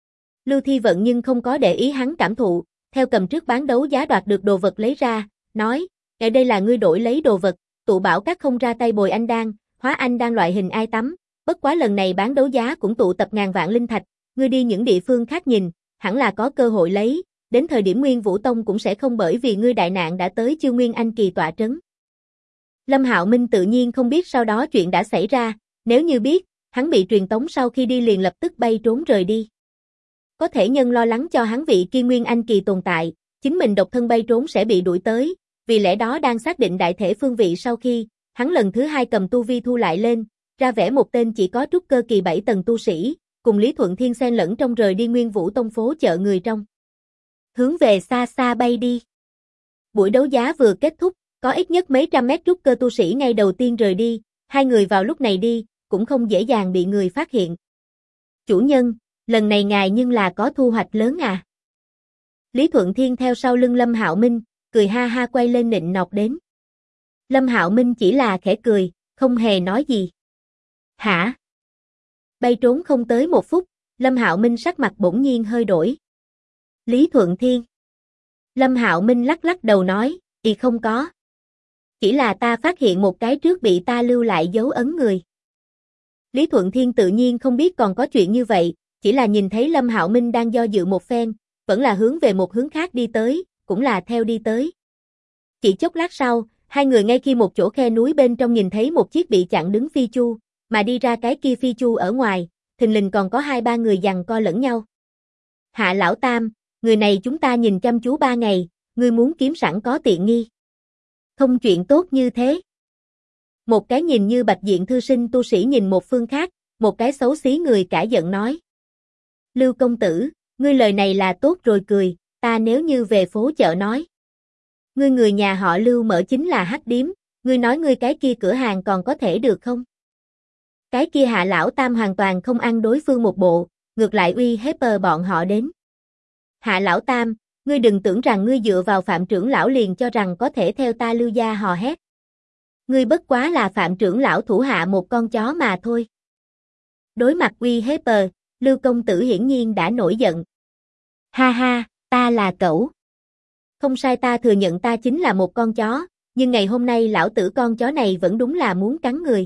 Lưu Thi Vận nhưng không có để ý hắn cảm thụ, theo cầm trước bán đấu giá đoạt được đồ vật lấy ra, nói, đây là ngươi đổi lấy đồ vật, tụ bảo các không ra tay bồi anh đan, hóa anh đan loại hình ai tắm, bất quá lần này bán đấu giá cũng tụ tập ngàn vạn linh thạch, ngươi đi những địa phương khác nhìn, hẳn là có cơ hội lấy, đến thời điểm Nguyên Vũ Tông cũng sẽ không bởi vì ngươi đại nạn đã tới chiêu Nguyên Anh kỳ tọa trấn. Lâm Hạo Minh tự nhiên không biết sau đó chuyện đã xảy ra, nếu như biết, hắn bị truyền tống sau khi đi liền lập tức bay trốn rời đi. Có thể nhân lo lắng cho hắn vị kia Nguyên Anh kỳ tồn tại, chính mình độc thân bay trốn sẽ bị đuổi tới, vì lẽ đó đang xác định đại thể phương vị sau khi, hắn lần thứ hai cầm tu vi thu lại lên, ra vẻ một tên chỉ có trúc cơ kỳ 7 tầng tu sĩ, cùng Lý Thuận Thiên xen lẫn trong rời đi Nguyên Vũ Tông phố chợ người trong. Hướng về xa xa bay đi. Buổi đấu giá vừa kết thúc, có ít nhất mấy trăm mét trúc cơ tu sĩ ngay đầu tiên rời đi, hai người vào lúc này đi, cũng không dễ dàng bị người phát hiện. Chủ nhân, lần này ngài nhưng là có thu hoạch lớn à? Lý Thuận Thiên theo sau lưng Lâm Hạo Minh, cười ha ha quay lên nịnh nọt đến. Lâm Hạo Minh chỉ là khẽ cười, không hề nói gì. Hả? Bay trốn không tới một phút, Lâm Hạo Minh sắc mặt bỗng nhiên hơi đổi. Lý Thuận Thiên. Lâm Hạo Minh lắc lắc đầu nói, không có. Chỉ là ta phát hiện một cái trước bị ta lưu lại dấu ấn người. Lý Thuận Thiên tự nhiên không biết còn có chuyện như vậy, chỉ là nhìn thấy Lâm Hạo Minh đang do dự một phen, vẫn là hướng về một hướng khác đi tới, cũng là theo đi tới. Chỉ chốc lát sau, hai người ngay khi một chỗ khe núi bên trong nhìn thấy một chiếc bị chặn đứng phi chu, mà đi ra cái kia phi chu ở ngoài, thình lình còn có 2-3 người giằng co lẫn nhau. Hạ lão tam, người này chúng ta nhìn chăm chú 3 ngày, ngươi muốn kiếm sẵn có tiện nghi. Không chuyện tốt như thế. Một cái nhìn như bạch diện thư sinh tu sĩ nhìn một phương khác, một cái xấu xí người cả giận nói. Lưu công tử, ngươi lời này là tốt rồi cười, ta nếu như về phố chợ nói. Ngươi người nhà họ Lưu mở chính là hắc điếm, ngươi nói ngươi cái kia cửa hàng còn có thể được không? Cái kia Hạ lão tam hoàn toàn không ăn đối phương một bộ, ngược lại uy hiếp bọn họ đến. Hạ lão tam, ngươi đừng tưởng rằng ngươi dựa vào Phạm trưởng lão liền cho rằng có thể theo ta Lưu gia hò hét. Ngươi bất quá là Phạm trưởng lão thủ hạ một con chó mà thôi. Đối mặt uy hiếp, Lưu công tử hiển nhiên đã nổi giận. Ha ha, ta là cẩu. Không sai, ta thừa nhận ta chính là một con chó, nhưng ngày hôm nay lão tử con chó này vẫn đúng là muốn cắn người.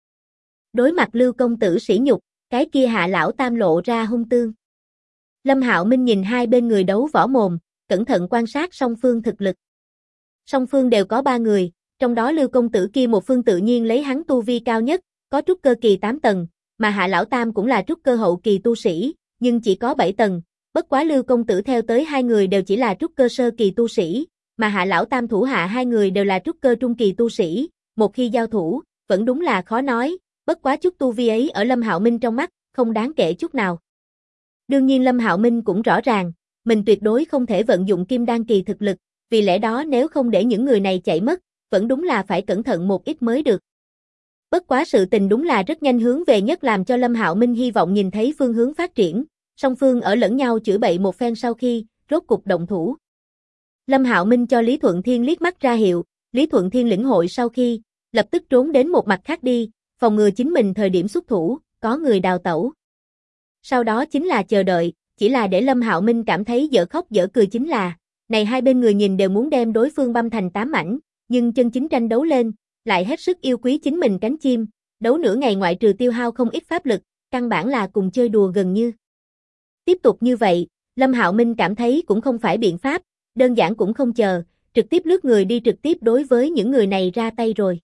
Đối mặt Lưu công tử sỉ nhục, cái kia Hạ lão tam lộ ra hung tương. Lâm Hạo Minh nhìn hai bên người đấu võ mồm, cẩn thận quan sát song phương thực lực. Song phương đều có 3 người, trong đó Lưu công tử kia một phương tự nhiên lấy hắn tu vi cao nhất, có trúc cơ kỳ 8 tầng, mà Hạ lão tam cũng là trúc cơ hậu kỳ tu sĩ, nhưng chỉ có 7 tầng. Bất quá Lưu công tử theo tới 2 người đều chỉ là trúc cơ sơ kỳ tu sĩ, mà Hạ lão tam thủ hạ 2 người đều là trúc cơ trung kỳ tu sĩ, một khi giao thủ, vẫn đúng là khó nói, bất quá chút tu vi ấy ở Lâm Hạo Minh trong mắt, không đáng kể chút nào. Đương nhiên Lâm Hạo Minh cũng rõ ràng, mình tuyệt đối không thể vận dụng kim đan kỳ thực lực, vì lẽ đó nếu không để những người này chạy mất, vẫn đúng là phải cẩn thận một ít mới được. Bất quá sự tình đúng là rất nhanh hướng về nhất làm cho Lâm Hạo Minh hy vọng nhìn thấy phương hướng phát triển, song phương ở lẫn nhau chửi bậy một phen sau khi, rốt cục động thủ. Lâm Hạo Minh cho Lý Thuận Thiên liếc mắt ra hiệu, Lý Thuận Thiên lĩnh hội sau khi, lập tức trốn đến một mặt khác đi, phòng ngừa chính mình thời điểm xuất thủ, có người đào tẩu. Sau đó chính là chờ đợi, chỉ là để Lâm Hạo Minh cảm thấy dở khóc dở cười chính là, này hai bên người nhìn đều muốn đem đối phương băm thành 8 mảnh, nhưng chân chính tranh đấu lên, lại hết sức yêu quý chính mình cánh chim, đấu nửa ngày ngoại trừ tiêu hao không ít pháp lực, căn bản là cùng chơi đùa gần như. Tiếp tục như vậy, Lâm Hạo Minh cảm thấy cũng không phải biện pháp, đơn giản cũng không chờ, trực tiếp lướt người đi trực tiếp đối với những người này ra tay rồi.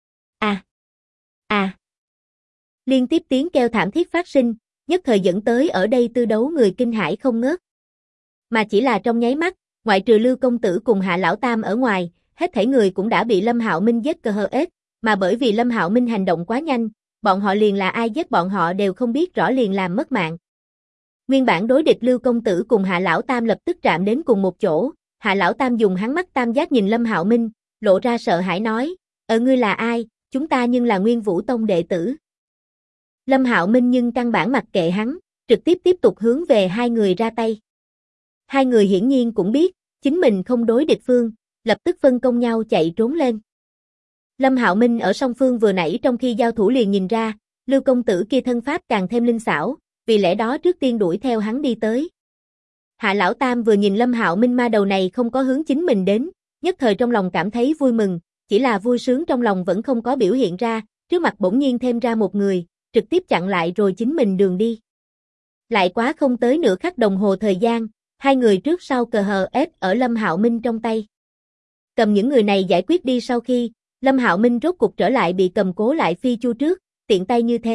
Liên tiếp tiếng kêu thảm thiết phát sinh, nhất thời dẫn tới ở đây tư đấu người kinh hãi không ngớt. Mà chỉ là trong nháy mắt, ngoại trừ Lưu công tử cùng Hạ lão tam ở ngoài, hết thảy người cũng đã bị Lâm Hạo Minh giết cờ hờ ết, mà bởi vì Lâm Hạo Minh hành động quá nhanh, bọn họ liền là ai giết bọn họ đều không biết rõ liền làm mất mạng. Nguyên bản đối địch Lưu công tử cùng Hạ lão tam lập tức chạm đến cùng một chỗ, Hạ lão tam dùng hắn mắt tam giác nhìn Lâm Hạo Minh, lộ ra sợ hãi nói, ngươi là ai, chúng ta nhưng là Nguyên Vũ Tông đệ tử. Lâm Hạo Minh nhưng căn bản mặc kệ hắn, trực tiếp tục hướng về hai người ra tay. Hai người hiển nhiên cũng biết, chính mình không đối địch phương, lập tức phân công nhau chạy trốn lên. Lâm Hạo Minh ở song phương vừa nãy trong khi giao thủ liền nhìn ra, Lưu công tử kia thân pháp càng thêm linh xảo, vì lẽ đó trước tiên đuổi theo hắn đi tới. Hạ lão tam vừa nhìn Lâm Hạo Minh ma đầu này không có hướng chính mình đến, nhất thời trong lòng cảm thấy vui mừng, chỉ là vui sướng trong lòng vẫn không có biểu hiện ra, trước mặt bỗng nhiên thêm ra một người, trực tiếp chặn lại rồi chính mình đường đi. Lại quá không tới nửa khắc đồng hồ thời gian, hai người trước sau cờ hờ ép ở Lâm Hạo Minh trong tay. Cầm những người này giải quyết đi sau khi, Lâm Hạo Minh rốt cục trở lại bị cầm cố lại phi chu trước, tiện tay như thế,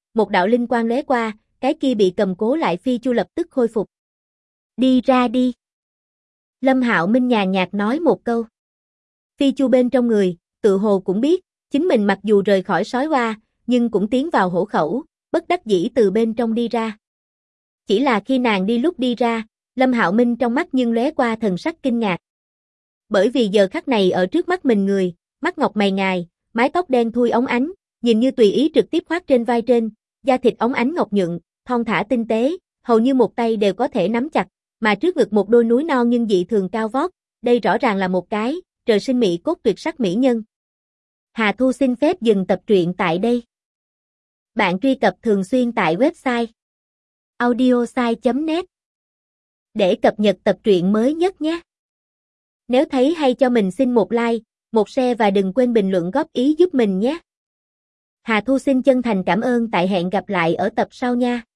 một đạo linh quang lóe qua, cái kia bị cầm cố lại Phi Chu lập tức khôi phục. Đi ra đi. Lâm Hạo Minh nhàn nhạt nói một câu. Phi Chu bên trong người, tự hồ cũng biết, chính mình mặc dù rời khỏi sói hoa, nhưng cũng tiến vào hổ khẩu, bất đắc dĩ từ bên trong đi ra. Chỉ là khi nàng đi lúc đi ra, Lâm Hạo Minh trong mắt nhưng lóe qua thần sắc kinh ngạc. Bởi vì giờ khắc này ở trước mắt mình người, mắt ngọc mày ngài, mái tóc đen thui óng ánh, nhìn như tùy ý trực tiếp khoác trên vai trên, da thịt óng ánh ngọc nhuận, thon thả tinh tế, hầu như một tay đều có thể nắm chặt, mà trước ngực một đôi núi non nhưng dị thường cao vót, đây rõ ràng là một cái trời sinh mỹ cốt tuyệt sắc mỹ nhân. Hà Thu xin phép dừng tập truyện tại đây. Bạn truy cập thường xuyên tại website audiosai.net để cập nhật tập truyện mới nhất nhé. Nếu thấy hay cho mình xin một like, một share và đừng quên bình luận góp ý giúp mình nhé. Hà Thu xin chân thành cảm ơn, tại hẹn gặp lại ở tập sau nha.